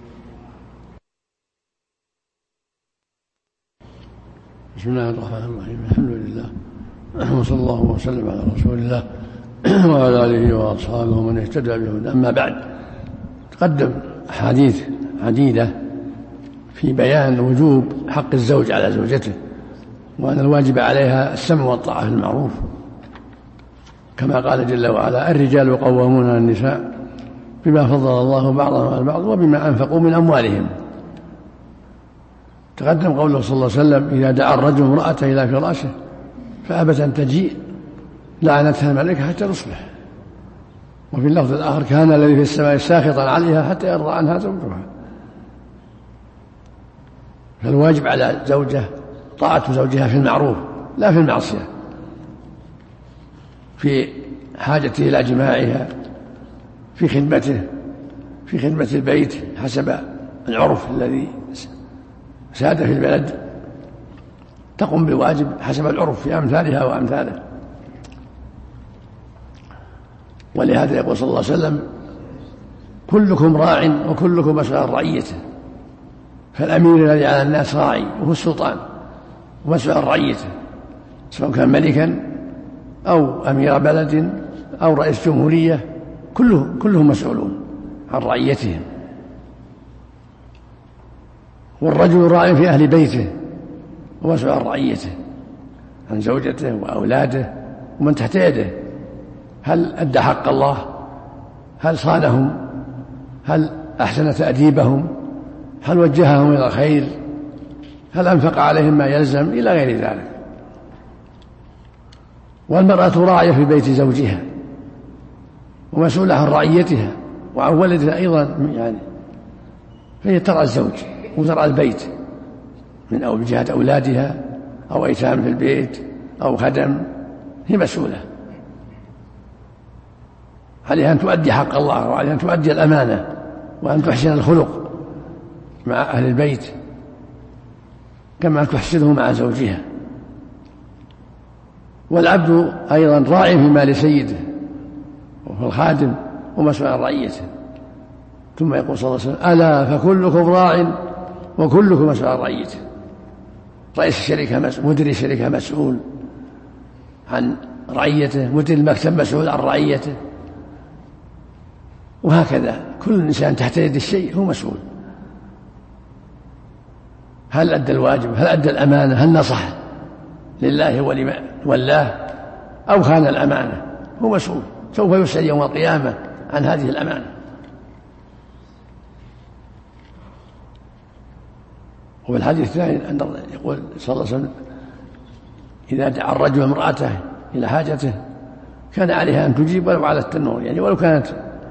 [SPEAKER 2] بسم الله الرحمن الرحيم. الحمد لله، وصلى الله وسلم على رسول الله وعلى آله وأصحابه ومن اهتدى بهداه. أما بعد، تقدم أحاديث عديدة في بيان وجوب حق الزوج على زوجته، وأن الواجب عليها السمع والطاعة في المعروف، كما قال جل وعلا: الرجال قوامون على النساء بما فضل الله بعضهم على بعض وبما أنفقوا من أموالهم. تقدم قوله صلى الله عليه وسلم إذا دعا الرجل امرأته إلى فراشه فأبت أن تجيء لعنتها الملائكة حتى تصبح. وفي اللفظ الآخر كان الذي في السماء ساخطا عليها حتى يرضى عنها زوجها. فالواجب على زوجة طاعة زوجها في المعروف لا في المعصية، في حاجته إلى جماعها، في خدمته، في خدمة البيت حسب العرف الذي ساد في البلد، تقوم بالواجب حسب العرف في أمثالها وأمثاله. ولهذا يقول صلى الله عليه وسلم كلكم راع وكلكم مسؤول عن رعيته، فالأمير الذي على الناس راعي وهو السلطان ومسؤول عن رعيته، سواء كان ملكا أو أمير بلد أو رئيس جمهورية، كلهم كلهم مسؤولون عن رعيتهم. والرجل راع في أهل بيته ومسؤول عن رعيته، عن زوجته وأولاده ومن تحت يده، هل أدى حق الله؟ هل صانهم؟ هل أحسن تأديبهم؟ هل وجههم إلى الخير؟ هل أنفق عليهم ما يلزم؟ إلى غير ذلك. والمرأة راعية في بيت زوجها ومسؤولة عن رعيتها وعن ولدها أيضا، يعني فهي ترعى الزوج وترعى البيت من أو بجهة أولادها أو أيتام في البيت أو خدم، هي مسؤولة، عليها أن تؤدي حق الله وعليها أن تؤدي الأمانة وأن تحسن الخلق مع أهل البيت كما تحسنه مع زوجها. والعبد أيضا راعي في مال سيده وهو الخادم ومسؤول عن رعيته. ثم يقول صلى الله عليه وسلم ألا فكلكم راع وكلكم مسؤول عن رعيته. رئيس الشركة مسؤول، مدير الشركة مسؤول عن رعيته، مدير المكتب مسؤول عن رعيته، وهكذا كل إنسان تحت يد الشيء هو مسؤول. هل أدى الواجب؟ هل أدى الأمانة؟ هل نصح لله ولمن ولاه أو خان الأمانة؟ هو مسؤول، سوف يسأل يوم القيامة عن هذه الأمانة. وفي الحديث الثاني أن يقول صلى الله عليه وسلم إذا دعا الرجل امرأته إلى حاجته كان عليها أن تجيب ولو على التنور، يعني ولو كانت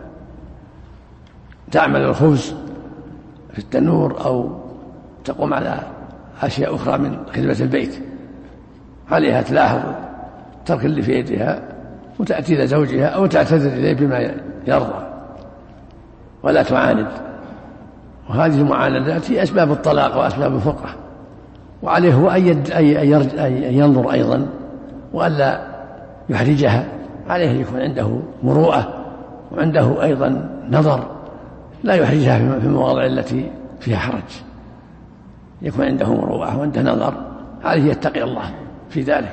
[SPEAKER 2] تعمل الخبز في التنور أو تقوم على أشياء أخرى من خدمة البيت، عليها تلاحظ ترك اللي في يدها وتأتي إلى زوجها أو تعتذر إليه بما يرضى ولا تعاند. وهذه المعاندات هي أسباب الطلاق وأسباب الفقرة، وعليه هو أن ينظر أيضا وألا يحرجها، عليه يكون عنده مروءة وعنده أيضا نظر لا يحرجها في المواضع التي فيها حرج، يكون عنده مروءة وعنده نظر، عليه يتقي الله في ذلك.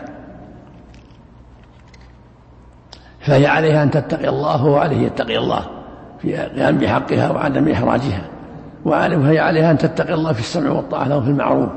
[SPEAKER 2] فهي عليها أن تتقي الله وعليه يتقي الله في قيام بحقها وعدم إحراجها، وهي عليها أن تتقي الله في السمع والطاعة له في المعروف.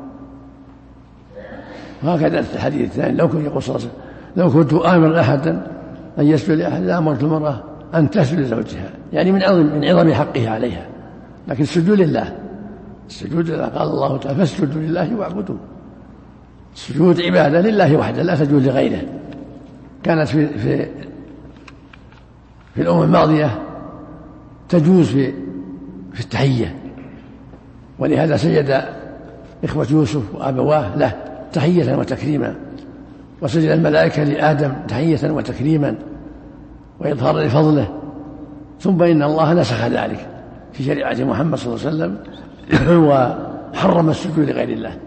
[SPEAKER 2] وهكذا في الحديث الثاني لو كنت يقول صلى الله عليه وسلم لو كنت آمر أحدا أن يسجد لأحد لأمرت المرأة أن تسجد لزوجها، يعني من عظم من عظم حقه عليها. لكن السجود لله، السجود لله قال الله تعالى فاسجدوا لله واعبدوا. السجود عبادة لله وحده لا سجود لغيره. كانت في في في الأمم الماضية تجوز في في التحية، ولهذا سجد إخوة يوسف وأبواه له تحية وتكريما، وسجد الملائكة لآدم تحية وتكريما وإظهارا لفضله. ثم إن الله نسخ ذلك في شريعة محمد صلى الله عليه وسلم وحرم السجود لغير الله،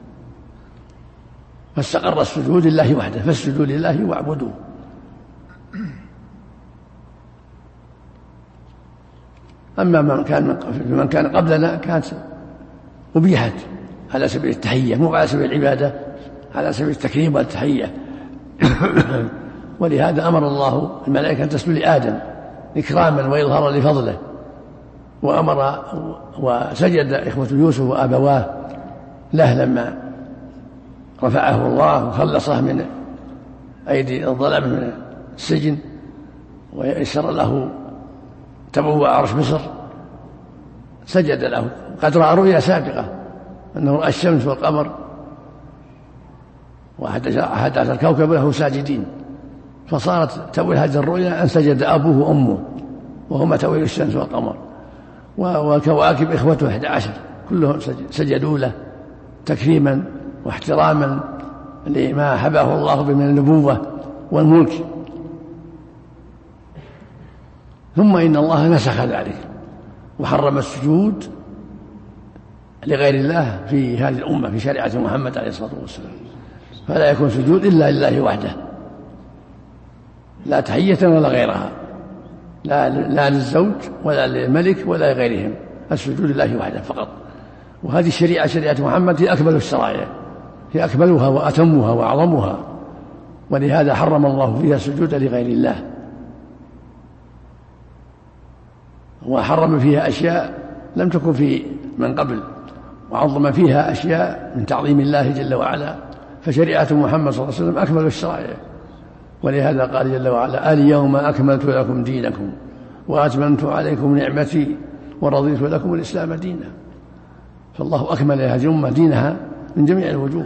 [SPEAKER 2] فاستقر السجود لله وحده فاسجدوا لله واعبدوا. أما من كان من كان قبلنا كانت أبيحت على سبيل التحية مو على سبيل العبادة، على سبيل التكريم والتحية. ولهذا أمر الله الملائكة أن تسجد لآدم إكراما وإظهارا لفضله، وأمر وسجد إخوة يوسف وأبواه له لما رفعه الله وخلصه من أيدي الظلام من السجن ويسر له تبوأ عرش مصر، سجد له قد رأى رؤيا سابقة أنه رأى الشمس والقمر وأحد عشر كوكب له ساجدين، فصارت تأويل هذه الرؤيا أن سجد أبوه وأمه وهما تأويل الشمس والقمر، والكواكب إخوته أحد عشر كلهم سجدوا له تكريما واحتراما لما حباه الله به من النبوة والملك. ثم إن الله نسخ ذلك وحرم السجود لغير الله في هذه الأمة في شريعة محمد عليه الصلاة والسلام، فلا يكون سجود إلا لله وحده، لا تحية ولا غيرها، لا, لا للزوج ولا للملك ولا لغيرهم، السجود لله وحده فقط. وهذه الشريعة شريعة محمد هي أكمل الشرائع، هي أكملها وأتمها وأعظمها، ولهذا حرم الله فيها السجود لغير الله، وحرم فيها أشياء لم تكن في من قبل، وعظم فيها أشياء من تعظيم الله جل وعلا. فشريعة محمد صلى الله عليه وسلم أكمل الشرائع، ولهذا قال جل وعلا: اليوم أكملت لكم دينكم وأتممت عليكم نعمتي ورضيت لكم الإسلام دينا. فالله أكمل هذه الأمة دينها من جميع الوجوه،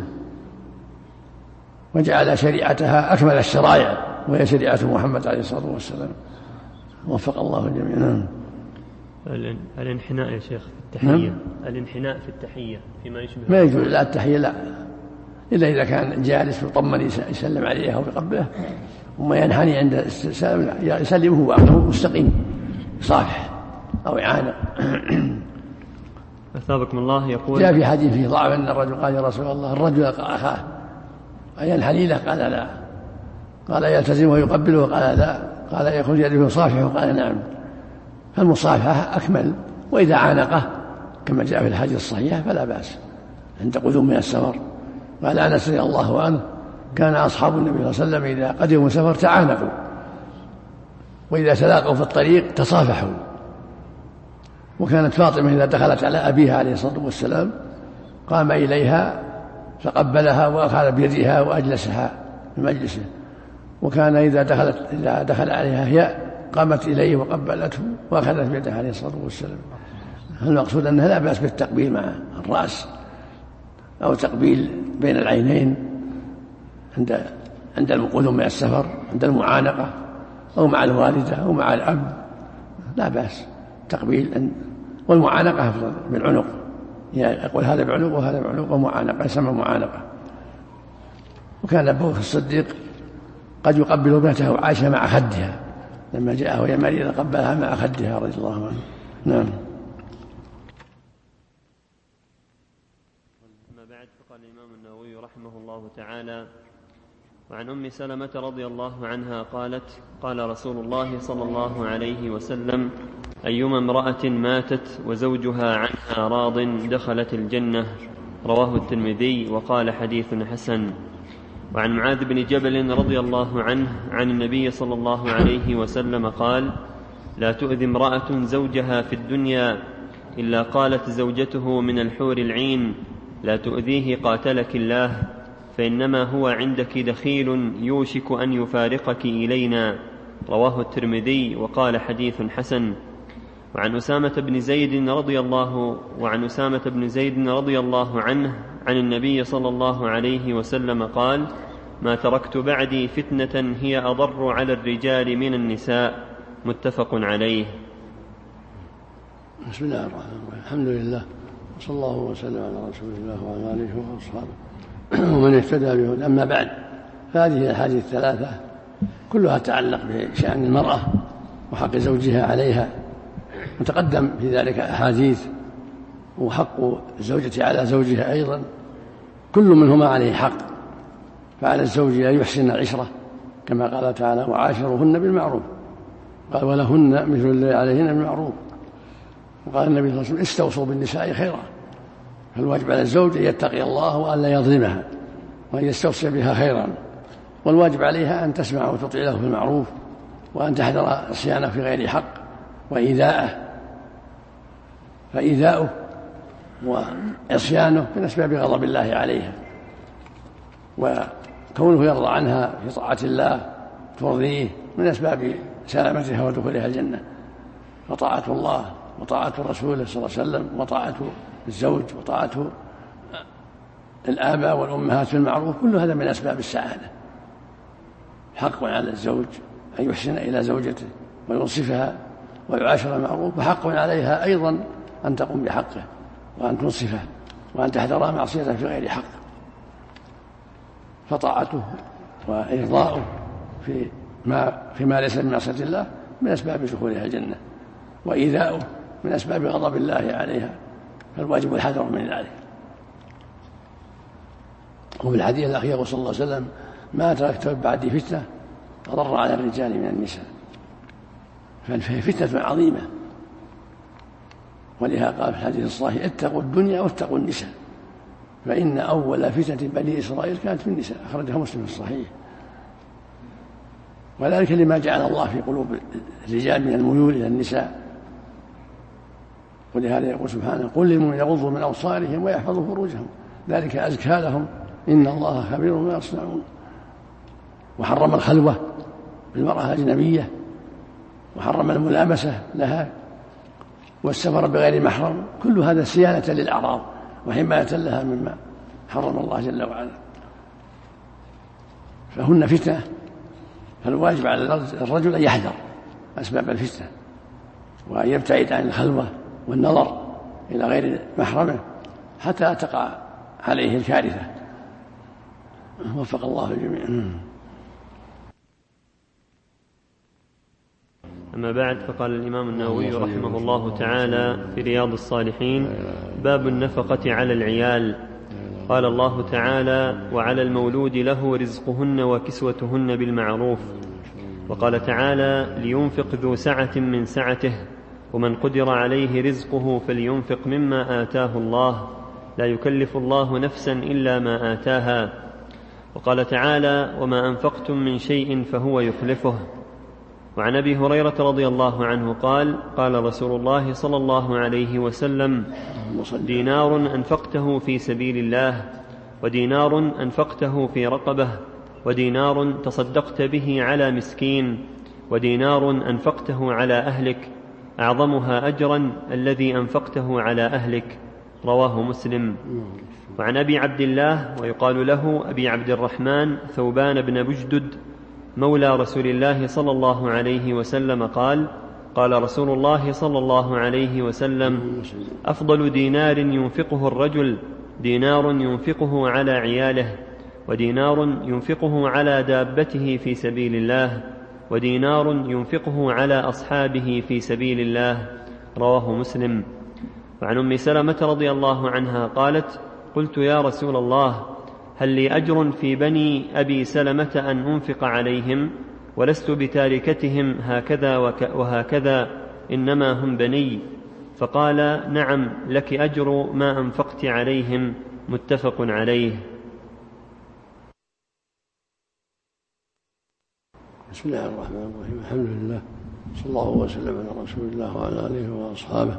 [SPEAKER 2] وجعل شريعتها أكمل الشرائع، وهي شريعة محمد عليه الصلاة والسلام. وفق الله الجميع. نعم.
[SPEAKER 1] الانحناء يا شيخ في التحية. نعم. الانحناء في التحية فيما يشبه
[SPEAKER 2] ما يجوز. لا التحية لا، إلا إذا كان جالس وطمن يسلم عليه أو يقبله، وما ينحني عند السلام يسلمه وأخذه مستقيم صافح أو إعانة.
[SPEAKER 1] أثابكم الله. يقول
[SPEAKER 2] جاء في حديث فيه ضعف أن الرجل قال: يا رسول الله، الرجل يلقى أخاه أينحني له؟ قال: لا. قال: يلتزمه ويقبله؟ قال: لا. قال: يأخذ يده صافحه؟ قال: نعم. فالمصافحة أكمل، وإذا عانقه كما جاء في الحديث الصحيح فلا بأس عند قدوم من السفر. قال أنس رضي الله عنه: كان أصحاب النبي صلى الله عليه وسلم إذا قدموا سفر تعانقوا، وإذا تلاقوا في الطريق تصافحوا. وكانت فاطمة إذا دخلت على أبيها عليه الصلاة والسلام قام إليها فقبلها وأخذ بيدها وأجلسها في مجلسه، وكان إذا دخلت إذا دخل عليها هي قامت إليه وقبلته وأخذت بيدها عليه الصلاة والسلام. المقصود أنها لا بأس بالتقبيل مع الرأس أو تقبيل بين العينين عند عند القدوم من السفر، عند المعانقة، أو مع الوالدة أو مع الأب، لا بأس تقبيل. والمعانقة بالعنق، يعني يقول هذا بعنق وهذا بعنق، ومعانقة يسمى معانقة. وكان أبو بكر الصديق قد يقبل ابنته عائشة مع خدها، لما جاءه وهي مريضة قبلها مع خدها رضي الله عنه. نعم.
[SPEAKER 1] أما بعد، فقال الإمام النووي رحمه الله تعالى: وعن أم سلمة رضي الله عنها قالت: قال رسول الله صلى الله عليه وسلم: أيما امرأة ماتت وزوجها عنها راض دخلت الجنة. رواه الترمذي وقال: حديث حسن. وعن معاذ بن جبل رضي الله عنه عن النبي صلى الله عليه وسلم قال: لا تؤذي امرأة زوجها في الدنيا إلا قالت زوجته من الحور العين: لا تؤذيه قاتلك الله، فإنما هو عندك دخيل يوشك أن يفارقك إلينا. رواه الترمذي وقال: حديث حسن. وعن أسامة بن زيد رضي الله وعن أسامة بن زيد رضي الله عنه عن النبي صلى الله عليه وسلم قال: ما تركت بعدي فتنة هي أضر على الرجال من النساء. متفق عليه.
[SPEAKER 2] بسم الله الرحمن الرحيم. الحمد لله، وصلى الله وسلم على رسول الله وعلى آله وأصحابه ومن اهتدى بهداه. أما بعد، فهذه الأحاديث الثلاثة كلها تتعلق بشأن المرأة وحق زوجها عليها، وتقدم في ذلك أحاديث، وحق الزوجة على زوجها أيضا، كل منهما عليه حق. فعلى الزوج أن يحسن العشرة كما قال تعالى: وعاشروهن بالمعروف. قال: ولهن مثل الذي عليهن بالمعروف. وقال النبي صلى الله عليه وسلم: استوصوا بالنساء خيرا. فالواجب على الزوج أن يتقي الله وأن لا يظلمها، وأن يستوصي بها خيرا. والواجب عليها أن تسمع وتطيع له في المعروف، وأن تحذر عصيانه في غير حق وإيذاءه، فإيذاؤه وعصيانه من أسباب غضب الله عليها، وكونه يرضى عنها في طاعة الله ترضيه من أسباب سلامتها ودخولها الجنة. فطاعة الله وطاعة رسوله صلى الله عليه وسلم وطاعة الزوج وطاعة الآباء والأمهات في المعروف، كل هذا من أسباب السعادة. حق على الزوج أن يحسن إلى زوجته وينصفها ويعاشر المعروف، وحق عليها أيضا أن تقوم بحقه وأن تنصفه وأن تحذر معصيته في غير حق. فطاعته وإرضاؤه في ما فيما ليس من معصية الله من أسباب دخولها الجنة، وإيذاؤه من أسباب غضب الله عليها، فالواجب الحذر من ذلك. وفي الحديث الأخير صلى الله عليه وسلم: ما تركت بعدي فتنة أضر على الرجال من النساء. فهي فتنة عظيمة، ولهذا قال في الحديث الصحيح: اتقوا الدنيا واتقوا النساء، فإن أول فتنة بني إسرائيل كانت في النساء. أخرجها مسلم في الصحيح. وذلك لما جعل الله في قلوب الرجال من الميول إلى النساء، ولهذا يقول سبحانه: قل للمؤمنين يغضوا من أبصارهم ويحفظوا فروجهم ذلك أزكى لهم إن الله خبير بما يصنعون. وحرم الخلوة بالمرأة الأجنبية، وحرم الملامسة لها، والسفر بغير محرم، كل هذا صيانة للأعراض وحماية لها مما حرم الله جل وعلا. فهن فتنة، فالواجب على الرجل أن يحذر أسباب الفتنة وأن يبتعد عن الخلوة والنظر إلى غير محرمه حتى تقع عليه الكارثة. وفق الله الجميع.
[SPEAKER 1] أما بعد، فقال الإمام النووي رحمه الله تعالى في رياض الصالحين: باب النفقة على العيال. قال الله تعالى: وعلى المولود له رزقهن وكسوتهن بالمعروف. وقال تعالى: لينفق ذو سعة من سعته ومن قدر عليه رزقه فلينفق مما آتاه الله لا يكلف الله نفسا إلا ما آتاها. وقال تعالى: وما أنفقتم من شيء فهو يخلفه. وعن أبي هريرة رضي الله عنه قال: قال رسول الله صلى الله عليه وسلم: دينار أنفقته في سبيل الله، ودينار أنفقته في رقبة، ودينار تصدقت به على مسكين، ودينار أنفقته على أهلك، أعظمها أجرا الذي أنفقته على أهلك. رواه مسلم. وعن أبي عبد الله ويقال له أبي عبد الرحمن ثوبان بن بجدد مولى رسول الله صلى الله عليه وسلم قال: قال رسول الله صلى الله عليه وسلم: أفضل دينار ينفقه الرجل دينار ينفقه على عياله، ودينار ينفقه على دابته في سبيل الله، ودينار ينفقه على أصحابه في سبيل الله. رواه مسلم. وعن أم سلمة رضي الله عنها قالت: قلت يا رسول الله، هل لي أجر في بني أبي سلمة أن أنفق عليهم، ولست بتاركتهم هكذا وهكذا، إنما هم بني. فقال: نعم، لك أجر ما أنفقت عليهم. متفق عليه.
[SPEAKER 2] بسم الله الرحمن الرحيم. الحمد لله، صلى الله وسلم على رسول الله وعلى آله وأصحابه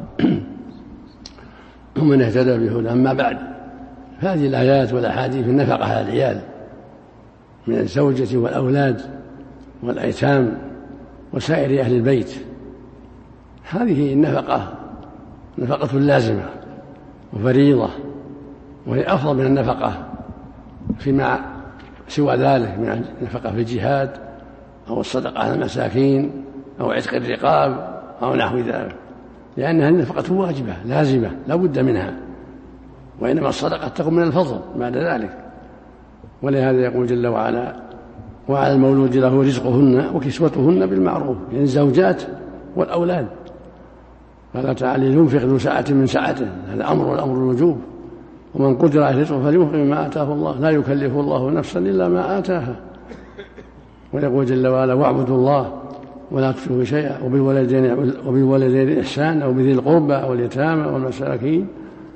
[SPEAKER 2] ومن اهتدى بهداه. أما بعد، هذه الآيات والأحاديث النفقة على العيال من الزوجة والأولاد والأيتام وسائر أهل البيت، هذه النفقة نفقة لازمة وفريضة، وهي أفضل من النفقة فيما سوى ذلك من النفقة في الجهاد أو الصدقة على المساكين أو عتق الرقاب أو نحو ذلك، لأنها النفقة واجبة لازمة لا بد منها، وإنما الصدقة تكون من الفضل بعد ذلك. ولهذا يقول جل وعلا: وعلى المولود له رزقهن وكسوتهن بالمعروف، يعني الزوجات والأولاد. قال تعالى: لينفق ذو سعة من سعته، هذا أمر والأمر الوجوب. ومن قدر عليه رزقه فلينفق مما آتاه الله لا يكلف الله نفسا إلا ما آتاها. ويقول جل وعلا: واعبدوا الله ولا تشركوا شيئا وبالوالدين وبالوالدين إحسانا وبذي القربى واليتامى والمساكين.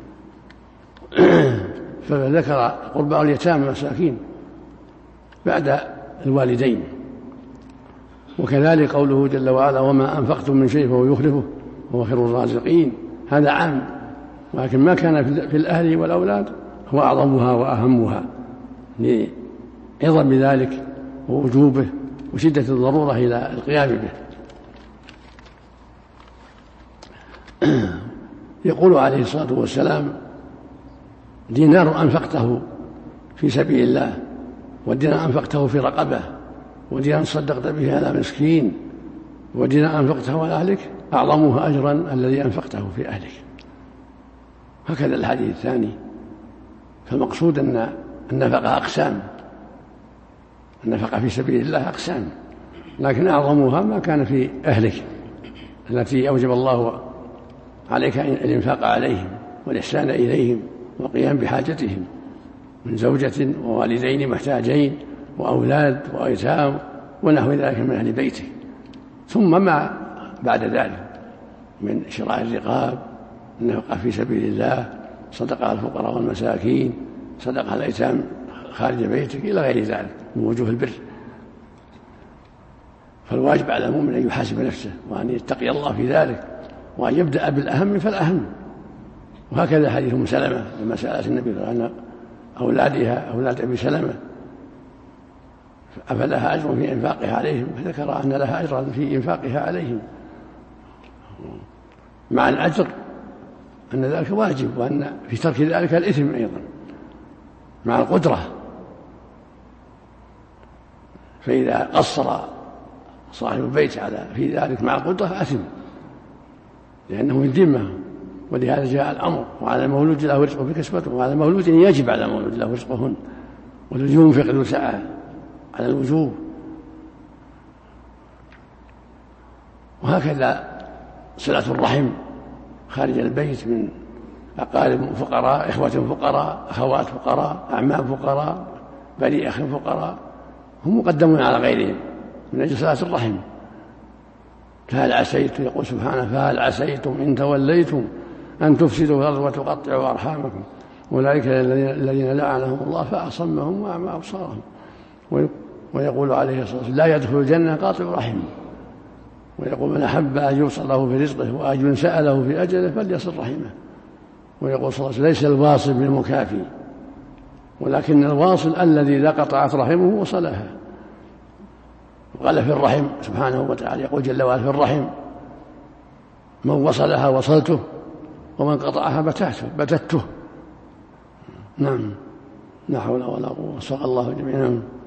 [SPEAKER 2] فذكر القربى واليتامى والمساكين بعد الوالدين. وكذلك قوله جل وعلا: وما أنفقتم من شيء فهو يخلفه وهو خير الرازقين، هذا عام، ولكن ما كان في الأهل والأولاد هو أعظمها وأهمها لعظم ذلك ووجوبه وشدة الضرورة إلى القيام به. يقول عليه الصلاة والسلام: دينار أنفقته في سبيل الله ودينا أنفقته في رقبة ودينا صدقت به على مسكين ودينا أنفقته على أهلك أعظمها أجرا الذي أنفقته في أهلك. هكذا الحديث الثاني. فالمقصود أن النفقة أقسام، النفقة في سبيل الله أقسام، لكن أعظمها ما كان في أهلك التي أوجب الله عليك الإنفاق عليهم والإحسان إليهم والقيام بحاجتهم من زوجة ووالدين محتاجين وأولاد وأيتام ونحو ذلك من أهل بيتك، ثم ما بعد ذلك من شراء الرقاب، النفقة في سبيل الله، صدقة على الفقراء والمساكين، صدقة على الأيتام خارج بيتك، إلى غير ذلك من وجوه البر. فالواجب على المؤمن أن يحاسب نفسه وأن يتقي الله في ذلك وأن يبدأ بالأهم فالأهم. وهكذا حديث أم سلمة لما سألت النبي عن أولادها أولاد أبي سلمة أفلها أجر في إنفاقها عليهم، فذكر أن لها أجرا في إنفاقها عليهم، مع الأجر أن ذلك واجب وأن في ترك ذلك الإثم أيضا مع القدرة. فإذا قصر صاحب البيت على في ذلك مع القدرة أثم لأنه من ذمة، ولهذا جاء الأمر وعلى المولود له رزقه في كسبته، وعلى المولود يجب على المولود له رزقهن والذي ينفق ذو سعة على الوجوب. وهكذا صلة الرحم خارج البيت من أقارب فقراء، إخوة فقراء، أخوات فقراء، أعمام فقراء، بني أخ فقراء، هم مقدمون على غيرهم من أجل صلة الرحم. فهل عسيتم، يقول سبحانه فهل عسيتم إن توليتم أن تفسدوا في الأرض وتقطعوا أرحامكم أولئك الذين لعنهم الله فأصمهم وأعمى أبصارهم. ويقول عليه الصلاة والسلام لا يدخل الجنة قاطع رحم. ويقول من أحب أن يوصل له في رزقه وأن سأله في أجله فليصل رحمه. ويقول صلى الله عليه وسلم ليس الواصل بالمكافي ولكن الواصل الذي إذا قطعت رحمه وصلها. وقال في الرحم سبحانه وتعالى يقول جل وعلا في الرحم من وصلها وصلته ومن قطعها بتته بتته. نعم لا حول ولا قوة. صلى الله جميعا.